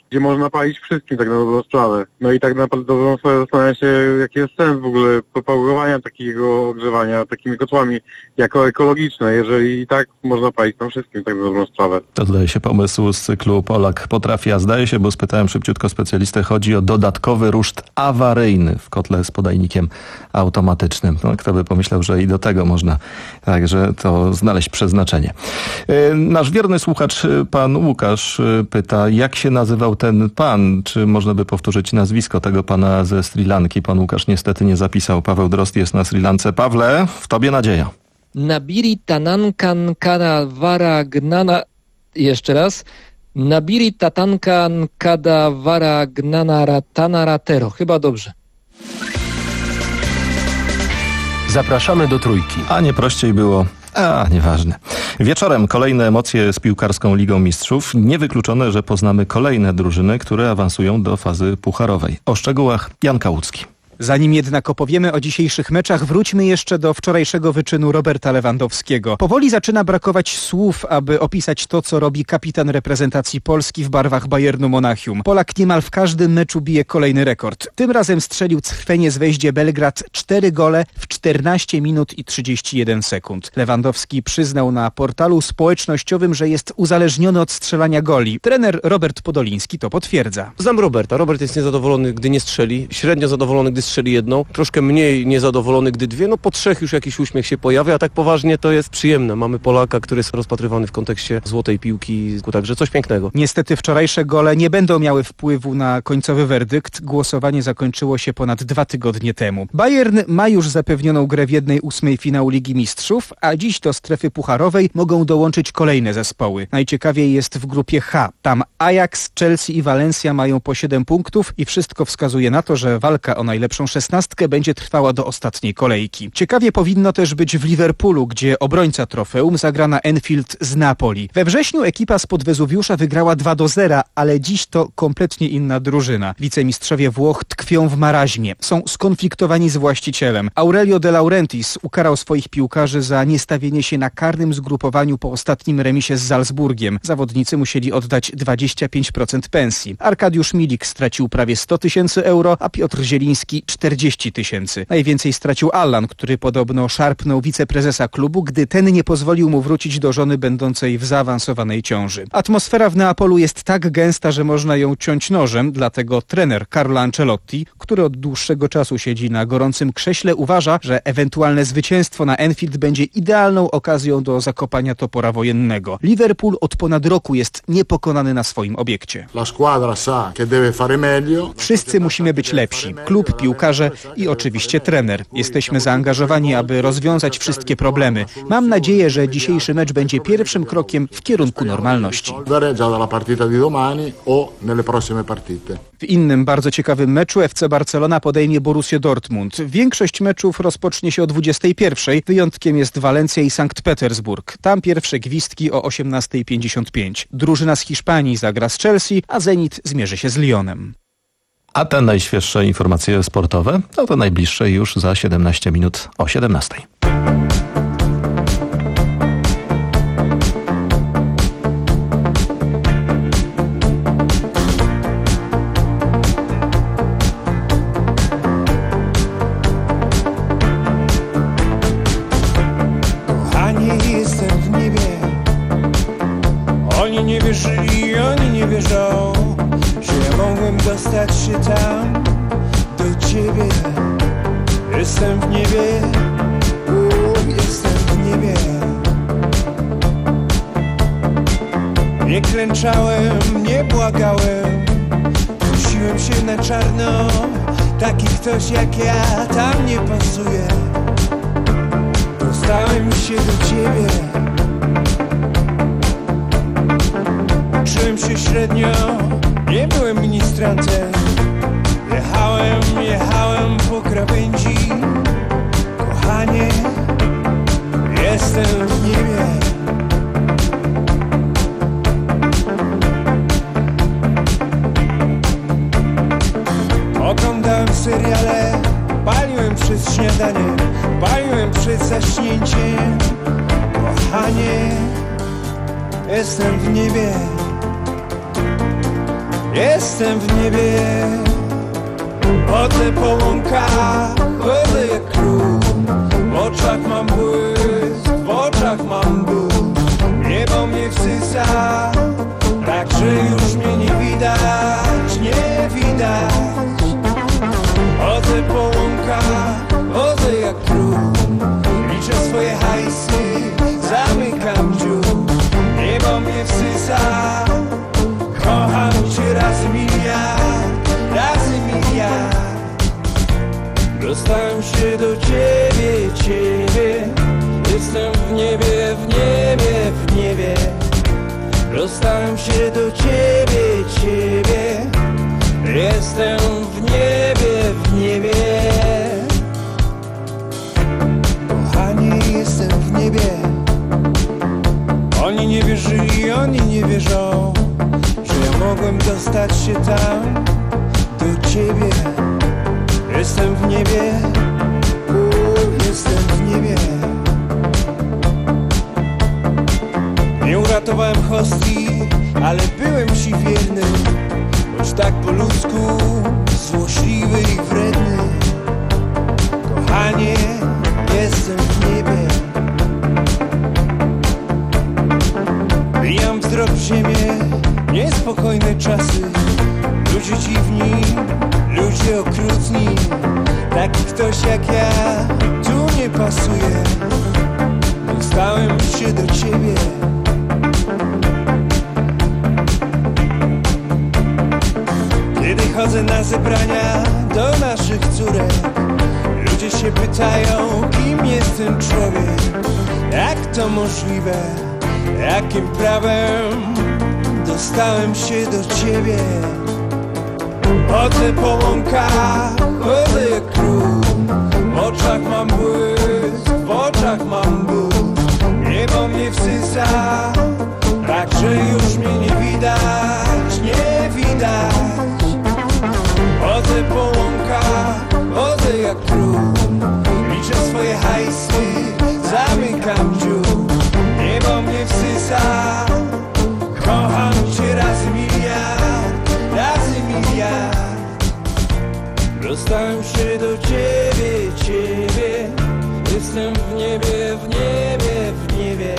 gdzie można palić wszystkim tak na dobrą sprawę. No i tak na dobrą sprawę zastanawiam się, jaki jest sens w ogóle propagowania takiego ogrzewania takimi kotłami jako ekologiczne, jeżeli i tak można palić tam wszystkim tak na dobrą sprawę. To zdaje się pomysł z cyklu Polak potrafi, a zdaje się, bo spytałem szybciutko specjalistę, chodzi o dodatkowy ruszt awaryjny w kotle z podajnikiem automatycznym. No, kto by pomyślał, że i do tego można także to znaleźć przeznaczenie. Nasz wierny słuchacz, pan Łukasz, pyta, jak się nazywał ten pan? Czy można by powtórzyć nazwisko tego pana ze Sri Lanki? Pan Łukasz niestety nie zapisał. Paweł Drozd jest na Sri Lance. Pawle, w tobie nadzieja. Nabiri Tanankan Kadavara Gnana... Jeszcze raz. Nabiri Tatankan Kadavara Gnana Ratana Ratero. Chyba dobrze. Zapraszamy do Trójki. A nie prościej było. A, nieważne. Wieczorem kolejne emocje z piłkarską Ligą Mistrzów. Niewykluczone, że poznamy kolejne drużyny, które awansują do fazy pucharowej. O szczegółach Jan Kałucki. Zanim jednak opowiemy o dzisiejszych meczach, wróćmy jeszcze do wczorajszego wyczynu Roberta Lewandowskiego. Powoli zaczyna brakować słów, aby opisać to, co robi kapitan reprezentacji Polski w barwach Bayernu Monachium. Polak niemal w każdym meczu bije kolejny rekord. Tym razem strzelił Crvenie Zvezdzie Belgrad cztery gole w czternaście minut i trzydzieści jeden sekund. Lewandowski przyznał na portalu społecznościowym, że jest uzależniony od strzelania goli. Trener Robert Podoliński to potwierdza. Znam Roberta. Robert jest niezadowolony, gdy nie strzeli. Średnio zadowolony, gdy strzeli jedną, troszkę mniej niezadowolony, gdy dwie, no po trzech już jakiś uśmiech się pojawia, a tak poważnie to jest przyjemne. Mamy Polaka, który jest rozpatrywany w kontekście złotej piłki, także coś pięknego. Niestety wczorajsze gole nie będą miały wpływu na końcowy werdykt. Głosowanie zakończyło się ponad dwa tygodnie temu. Bayern ma już zapewnioną grę w jednej ósmej finału Ligi Mistrzów, a dziś do strefy pucharowej mogą dołączyć kolejne zespoły. Najciekawiej jest w grupie H. Tam Ajax, Chelsea i Valencia mają po siedem punktów i wszystko wskazuje na to, że walka o najlepszą szesnastkę będzie trwała do ostatniej kolejki. Ciekawie powinno też być w Liverpoolu, gdzie obrońca trofeum zagra na Anfield z Napoli. We wrześniu ekipa spod Wezuwiusza wygrała dwa do zera, ale dziś to kompletnie inna drużyna. Wicemistrzowie Włoch tkwią w maraźmie. Są skonfliktowani z właścicielem. Aurelio De Laurentiis ukarał swoich piłkarzy za niestawienie się na karnym zgrupowaniu po ostatnim remisie z Salzburgiem. Zawodnicy musieli oddać dwadzieścia pięć procent pensji. Arkadiusz Milik stracił prawie sto tysięcy euro, a Piotr Zieliński czterdzieści tysięcy. Najwięcej stracił Allan, który podobno szarpnął wiceprezesa klubu, gdy ten nie pozwolił mu wrócić do żony będącej w zaawansowanej ciąży. Atmosfera w Neapolu jest tak gęsta, że można ją ciąć nożem, dlatego trener Carlo Ancelotti, który od dłuższego czasu siedzi na gorącym krześle, uważa, że ewentualne zwycięstwo na Anfield będzie idealną okazją do zakopania topora wojennego. Liverpool od ponad roku jest niepokonany na swoim obiekcie. Wszyscy musimy być lepsi. Klub, piłkarze i oczywiście trener. Jesteśmy zaangażowani, aby rozwiązać wszystkie problemy. Mam nadzieję, że dzisiejszy mecz będzie pierwszym krokiem w kierunku normalności. W innym bardzo ciekawym meczu F C Barcelona podejmie Borussię Dortmund. Większość meczów rozpocznie się o dwudziestej pierwszej. Wyjątkiem jest Walencja i Sankt Petersburg. Tam pierwsze gwizdki o osiemnasta pięćdziesiąt pięć. Drużyna z Hiszpanii zagra z Chelsea, a Zenit zmierzy się z Lyonem. A te najświeższe informacje sportowe, no to najbliższe już za siedemnaście minut o siedemnastej. Kochanie, jestem w niebie. Oni nie wierzyli, oni nie wierzą, że mogłem dostać się tam do ciebie. Jestem w niebie, uh, jestem w niebie. Nie klęczałem, nie błagałem, prosiłem się na czarno. Taki ktoś jak ja tam nie pasuje. Dostałem się do ciebie. Czułem się średnio, nie byłem ministrantem. Jechałem, jechałem po krawędzi. Kochanie, jestem w niebie. Oglądałem seriale, paliłem przed śniadaniem, paliłem przed zaśnięciem. Kochanie, jestem w niebie. jestem w niebie. Po te połąkach chodzę jak król. W oczach mam błysk, w oczach mam ból. Niebo mnie wsysa, tak że już mnie nie widać, nie widać. Po te połąkach chodzę jak król. Liczę swoje hajsy, zamykam dziób. Niebo mnie wsysa, kocham cię razy miliard, razy miliard. Dostałem się do ciebie, ciebie. Jestem w niebie, w niebie, w niebie. Dostałem się do ciebie, ciebie. Jestem w niebie, w niebie. Kochanie, jestem w niebie. Oni nie wierzyli, oni nie wierzą, że ja mogłem dostać się tam do ciebie. Jestem w niebie, uh, jestem w niebie. Nie uratowałem hostii, ale byłem ci wierny, choć tak po ludzku, złośliwy i wredny. Kochanie, jestem w niebie. Bijam wzrok w ziemię, niespokojne czasy. Ludzie dziwni, ludzie okrutni. Taki ktoś jak ja tu nie pasuje. Dostałem się do ciebie. Kiedy chodzę na zebrania do naszych córek, ludzie się pytają, kim jest ten człowiek. Jak to możliwe? Jakim prawem dostałem się do ciebie? Po te połąkach chodzę jak król. W oczach mam błysk, w oczach mam ból. Niebo mnie wsysa, tak że już mnie nie widać, nie widać. Po te połąkach chodzę jak król. Liczę swoje hajsy, zamykam dziób. Niebo mnie wsysa, kocham cię razy miliard, razy miliard. Dostałem się do ciebie, ciebie. Jestem w niebie, w niebie, w niebie.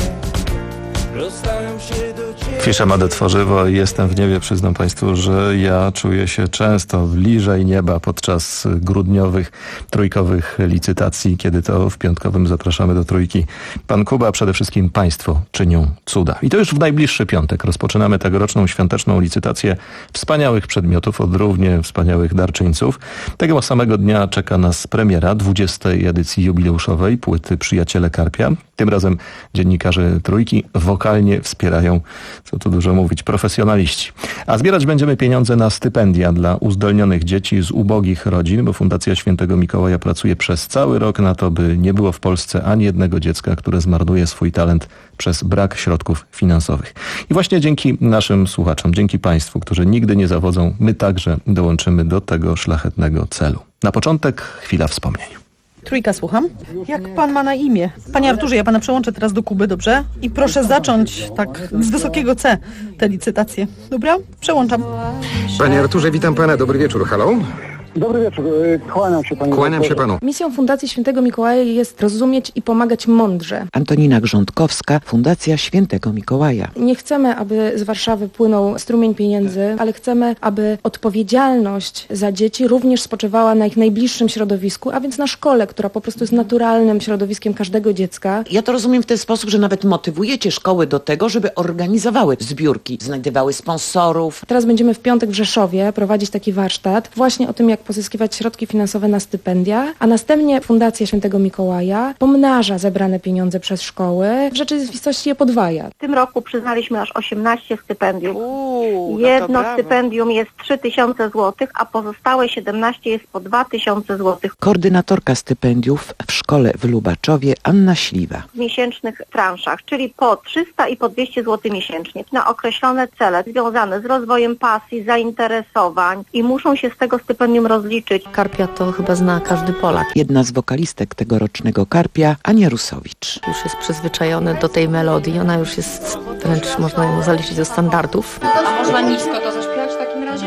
Dostałem się do ciebie. Fisza Made Tworzywo i Jestem w niebie. Przyznam Państwu, że ja czuję się często bliżej nieba podczas grudniowych, trójkowych licytacji, kiedy to w piątkowym zapraszamy do trójki. Pan Kuba, przede wszystkim Państwo czynią cuda. I to już w najbliższy piątek rozpoczynamy tegoroczną świąteczną licytację wspaniałych przedmiotów od równie wspaniałych darczyńców. Tego samego dnia czeka nas premiera dwudziestej edycji jubileuszowej płyty Przyjaciele Karpia. Tym razem dziennikarze trójki wokalnie wspierają, co tu dużo mówić, profesjonaliści. A zbierać będziemy pieniądze na stypendia dla uzdolnionych dzieci z ubogich rodzin, bo Fundacja Świętego Mikołaja pracuje przez cały rok na to, by nie było w Polsce ani jednego dziecka, które zmarnuje swój talent przez brak środków finansowych. I właśnie dzięki naszym słuchaczom, dzięki Państwu, którzy nigdy nie zawodzą, my także dołączymy do tego szlachetnego celu. Na początek chwila wspomnień. Trójka, słucham. Jak pan ma na imię? Panie Arturze, ja pana przełączę teraz do Kuby, dobrze? I proszę zacząć tak z wysokiego C tę licytację. Dobra? Przełączam. Panie Arturze, witam pana. Dobry wieczór. Halo? Dobry wieczór, kłaniam się panu. Kłaniam się panu. Misją Fundacji Świętego Mikołaja jest rozumieć i pomagać mądrze. Antonina Grządkowska, Fundacja Świętego Mikołaja. Nie chcemy, aby z Warszawy płynął strumień pieniędzy, ale chcemy, aby odpowiedzialność za dzieci również spoczywała na ich najbliższym środowisku, a więc na szkole, która po prostu jest naturalnym środowiskiem każdego dziecka. Ja to rozumiem w ten sposób, że nawet motywujecie szkoły do tego, żeby organizowały zbiórki, znajdywały sponsorów. Teraz będziemy w piątek w Rzeszowie prowadzić taki warsztat właśnie o tym, jak pozyskiwać środki finansowe na stypendia, a następnie Fundacja Świętego Mikołaja pomnaża zebrane pieniądze przez szkoły, w rzeczywistości je podwaja. W tym roku przyznaliśmy aż osiemnaście stypendiów. Uuu, Jedno no stypendium jest trzy tysiące złotych, a pozostałe siedemnaście jest po dwa tysiące złotych. Koordynatorka stypendiów w szkole w Lubaczowie, Anna Śliwa. W miesięcznych transzach, czyli po trzysta i po dwieście złotych miesięcznie, na określone cele związane z rozwojem pasji, zainteresowań i muszą się z tego stypendium rozliczyć. Karpia to chyba zna każdy Polak. Jedna z wokalistek tegorocznego Karpia, Ania Rusowicz. Już jest przyzwyczajony do tej melodii, ona już jest wręcz można ją zaliczyć do standardów. A można nisko to zaśpiewać w takim razie?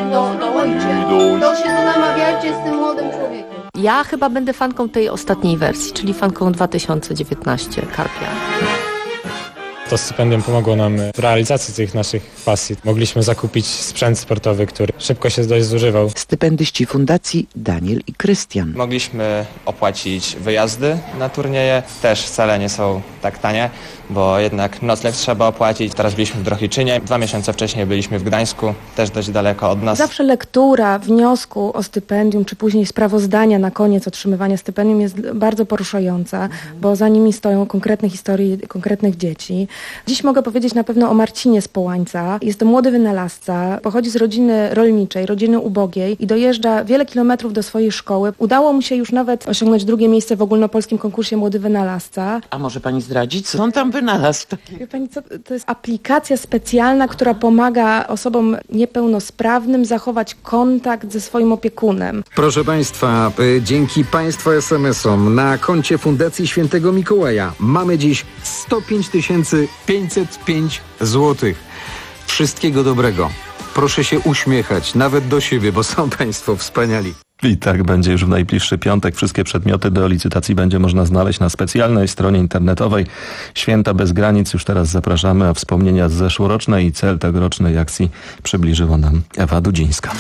To, to ojcze, to się to namawiajcie z tym młodym człowiekiem. Ja chyba będę fanką tej ostatniej wersji, czyli fanką dwa tysiące dziewiętnaście Karpia. To stypendium pomogło nam w realizacji tych naszych pasji. Mogliśmy zakupić sprzęt sportowy, który szybko się dość zużywał. Stypendyści Fundacji Daniel i Krystian. Mogliśmy opłacić wyjazdy na turnieje, też wcale nie są tak tanie, bo jednak nocleg trzeba opłacić. Teraz byliśmy w Drohiczynie, dwa miesiące wcześniej byliśmy w Gdańsku, też dość daleko od nas. Zawsze lektura wniosku o stypendium, czy później sprawozdania na koniec otrzymywania stypendium jest bardzo poruszająca, bo za nimi stoją konkretne historie konkretnych dzieci. Dziś mogę powiedzieć na pewno o Marcinie z Połańca. Jest to młody wynalazca, pochodzi z rodziny rolniczej, rodziny ubogiej i dojeżdża wiele kilometrów do swojej szkoły. Udało mu się już nawet osiągnąć drugie miejsce w ogólnopolskim konkursie Młody Wynalazca. A może pani zdradzić, co on tam wynalazł? Wie pani co, to jest aplikacja specjalna, która pomaga osobom niepełnosprawnym zachować kontakt ze swoim opiekunem. Proszę państwa, dzięki państwa es em esom na koncie Fundacji Świętego Mikołaja mamy dziś sto pięć tysięcy pięćset pięć złotych. Wszystkiego dobrego. Proszę się uśmiechać, nawet do siebie, bo są państwo wspaniali. I tak będzie już w najbliższy piątek. Wszystkie przedmioty do licytacji będzie można znaleźć na specjalnej stronie internetowej Święta Bez Granic. Już teraz zapraszamy, a wspomnienia z zeszłorocznej i cel tegorocznej akcji przybliżyła nam Ewa Dudzińska.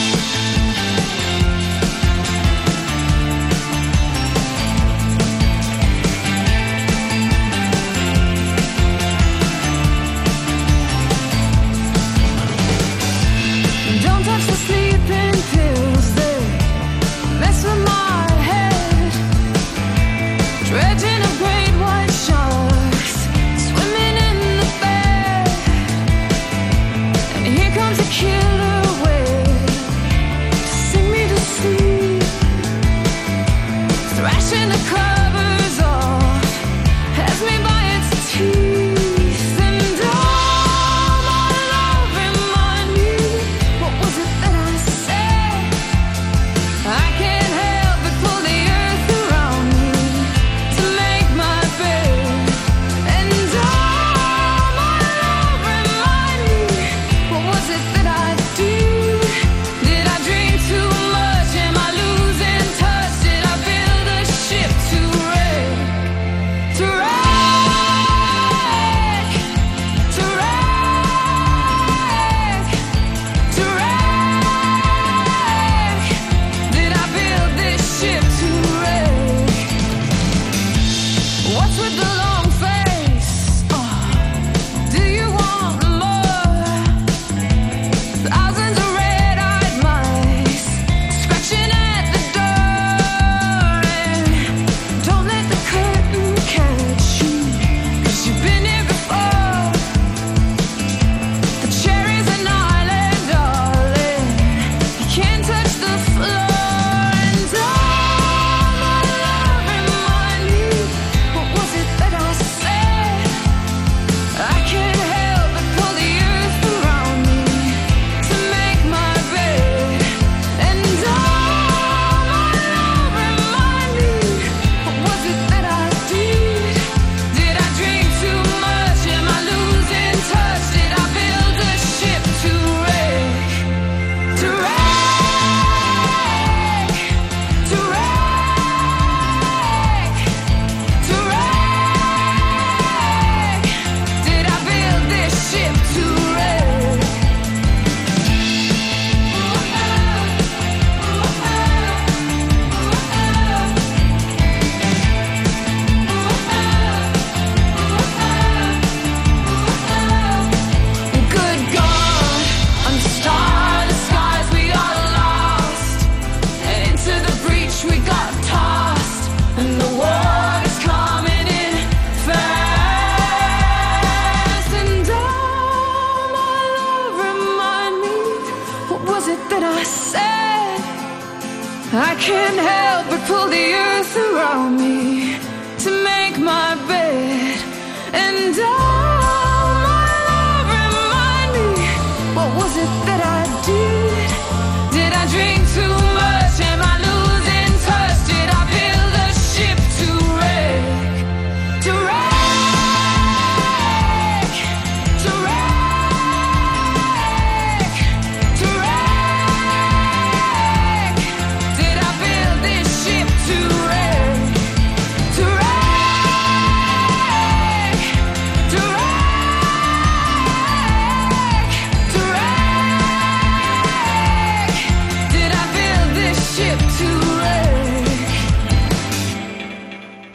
I can't help but pull the earth around me to make my bed. And all my love remind me, what was it that I did? Did I drink too much? Am I losing touch? Did I build a ship to wreck? To wreck, to wreck, to wreck.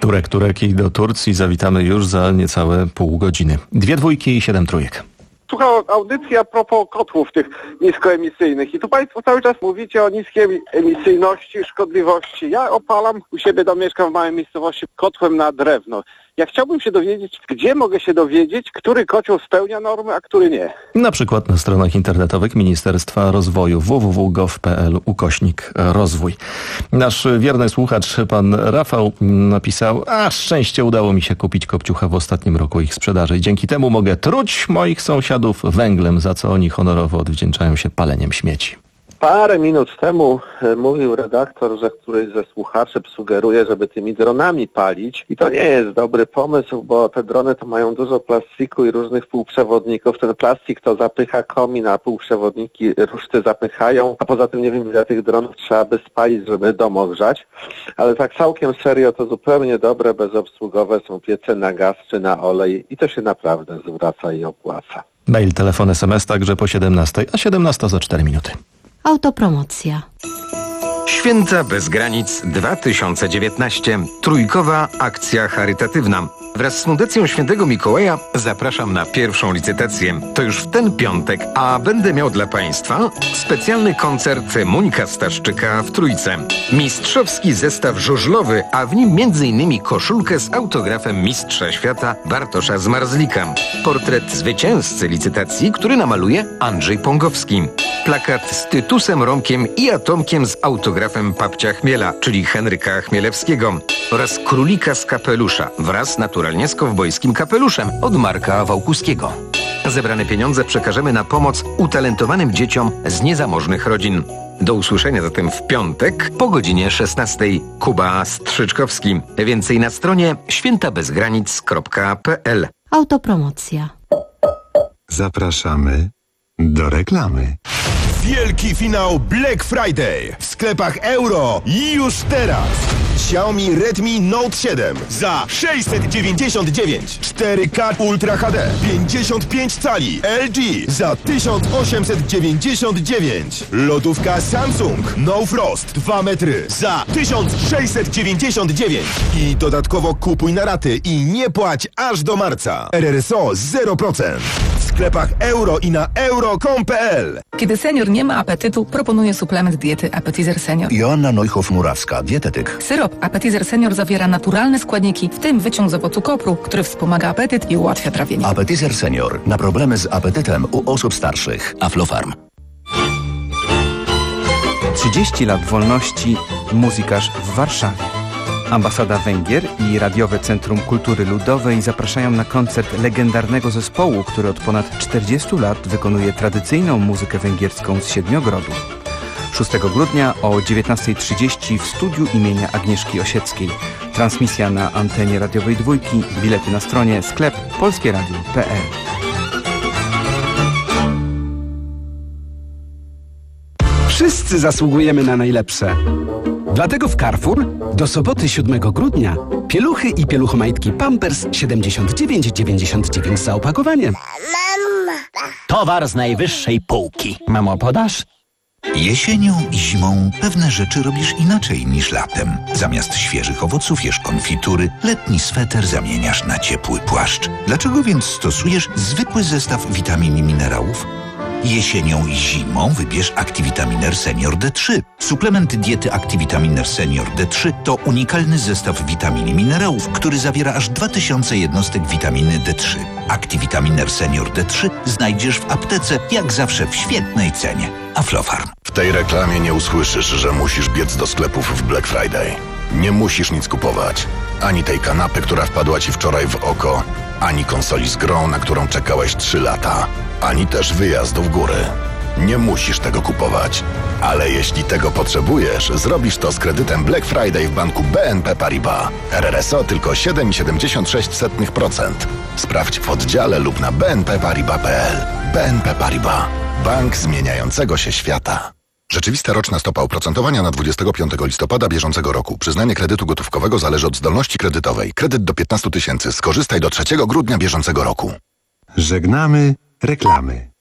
Turek, Turek i do Turcji zawitamy już za niecałe pół godziny. Dwie dwójki i siedem trójek. Słucham audycji a propos kotłów tych niskoemisyjnych i tu Państwo cały czas mówicie o niskiej emisyjności, szkodliwości. Ja opalam u siebie, dom mieszkam w małej miejscowości, kotłem na drewno. Ja chciałbym się dowiedzieć, gdzie mogę się dowiedzieć, który kocioł spełnia normy, a który nie. Na przykład na stronach internetowych Ministerstwa Rozwoju w w w kropka gov kropka p l ukośnik rozwój. Nasz wierny słuchacz, pan Rafał, napisał: a szczęście, udało mi się kupić kopciucha w ostatnim roku ich sprzedaży i dzięki temu mogę truć moich sąsiadów węglem, za co oni honorowo odwdzięczają się paleniem śmieci. Parę minut temu mówił redaktor, że któryś ze słuchaczy sugeruje, żeby tymi dronami palić i to nie jest dobry pomysł, bo te drony to mają dużo plastiku i różnych półprzewodników. Ten plastik to zapycha komin, a półprzewodniki ruszty zapychają, a poza tym nie wiem, ile tych dronów trzeba by spalić, żeby dom ogrzać. Ale tak całkiem serio to zupełnie dobre, bezobsługowe są piece na gaz czy na olej i to się naprawdę zwraca i opłaca. Mail, telefon, es em es także po siedemnastej, a siedemnasta za cztery minuty. Autopromocja. Święta bez granic dwa tysiące dziewiętnaście. Trójkowa akcja charytatywna. Wraz z Fundacją Świętego Mikołaja zapraszam na pierwszą licytację. To już w ten piątek, a będę miał dla Państwa specjalny koncert Monika Staszczyka w Trójce. Mistrzowski zestaw żużlowy, a w nim między innymi koszulkę z autografem mistrza świata Bartosza Zmarzlika. Portret zwycięzcy licytacji, który namaluje Andrzej Pągowski. Plakat z Tytusem Romkiem i Atomkiem z autografem Papcia Chmiela, czyli Henryka Chmielewskiego. Oraz królika z kapelusza wraz naturalnie z kowbojskim kapeluszem od Marka Wałkuskiego. Zebrane pieniądze przekażemy na pomoc utalentowanym dzieciom z niezamożnych rodzin. Do usłyszenia zatem w piątek po godzinie szesnastej. Kuba Strzyczkowski. Więcej na stronie świętabezgranic kropka p l. Autopromocja. Zapraszamy do reklamy. Wielki finał Black Friday w sklepach Euro już teraz. Xiaomi Redmi Note siedem za sześćset dziewięćdziesiąt dziewięć, cztery K Ultra H D, pięćdziesiąt pięć cali, L G za tysiąc osiemset dziewięćdziesiąt dziewięć, lodówka Samsung No Frost dwa metry za tysiąc sześćset dziewięćdziesiąt dziewięć i dodatkowo kupuj na raty i nie płać aż do marca. R R S O zero procent. W sklepach Euro i na euro kropka com kropka p l. Kiedy senior nie ma apetytu, proponuję suplement diety Appetizer Senior. Joanna Neuhoff-Murawska, dietetyk. Syrop Appetizer Senior zawiera naturalne składniki, w tym wyciąg z owocu kopru, który wspomaga apetyt i ułatwia trawienie. Appetizer Senior. Na problemy z apetytem u osób starszych. Aflofarm. trzydzieści lat wolności, muzykarz w Warszawie. Ambasada Węgier i Radiowe Centrum Kultury Ludowej zapraszają na koncert legendarnego zespołu, który od ponad czterdziestu lat wykonuje tradycyjną muzykę węgierską z Siedmiogrodu. szóstego grudnia o dziewiętnasta trzydzieści w studiu imienia Agnieszki Osieckiej. Transmisja na antenie radiowej Dwójki, bilety na stronie sklep polskieradio kropka p l. Wszyscy zasługujemy na najlepsze. Dlatego w Carrefour do soboty siódmego grudnia pieluchy i pieluchomajtki Pampers siedemdziesiąt dziewięć dziewięćdziesiąt dziewięć za opakowanie. Towar z najwyższej półki. Mamo, podasz? Jesienią i zimą pewne rzeczy robisz inaczej niż latem. Zamiast świeżych owoców jesz konfitury, letni sweter zamieniasz na ciepły płaszcz. Dlaczego więc stosujesz zwykły zestaw witamin i minerałów? Jesienią i zimą wybierz Activitaminer Senior D trzy. Suplement diety Activitaminer Senior D trzy to unikalny zestaw witamin i minerałów, który zawiera aż dwa tysiące jednostek witaminy D trzy. Activitaminer Senior D trzy znajdziesz w aptece, jak zawsze w świetnej cenie. Aflofarm. W tej reklamie nie usłyszysz, że musisz biec do sklepów w Black Friday. Nie musisz nic kupować. Ani tej kanapy, która wpadła ci wczoraj w oko, ani konsoli z grą, na którą czekałeś trzy lata, ani też wyjazdu w góry. Nie musisz tego kupować. Ale jeśli tego potrzebujesz, zrobisz to z kredytem Black Friday w banku B N P Paribas. R R S O tylko siedem przecinek siedemdziesiąt sześć procent. Sprawdź w oddziale lub na b n p paribas kropka p l. B N P Paribas. Bank zmieniającego się świata. Rzeczywista roczna stopa oprocentowania na dwudziestego piątego listopada bieżącego roku. Przyznanie kredytu gotówkowego zależy od zdolności kredytowej. Kredyt do piętnastu tysięcy. Skorzystaj do trzeciego grudnia bieżącego roku. Żegnamy reklamy.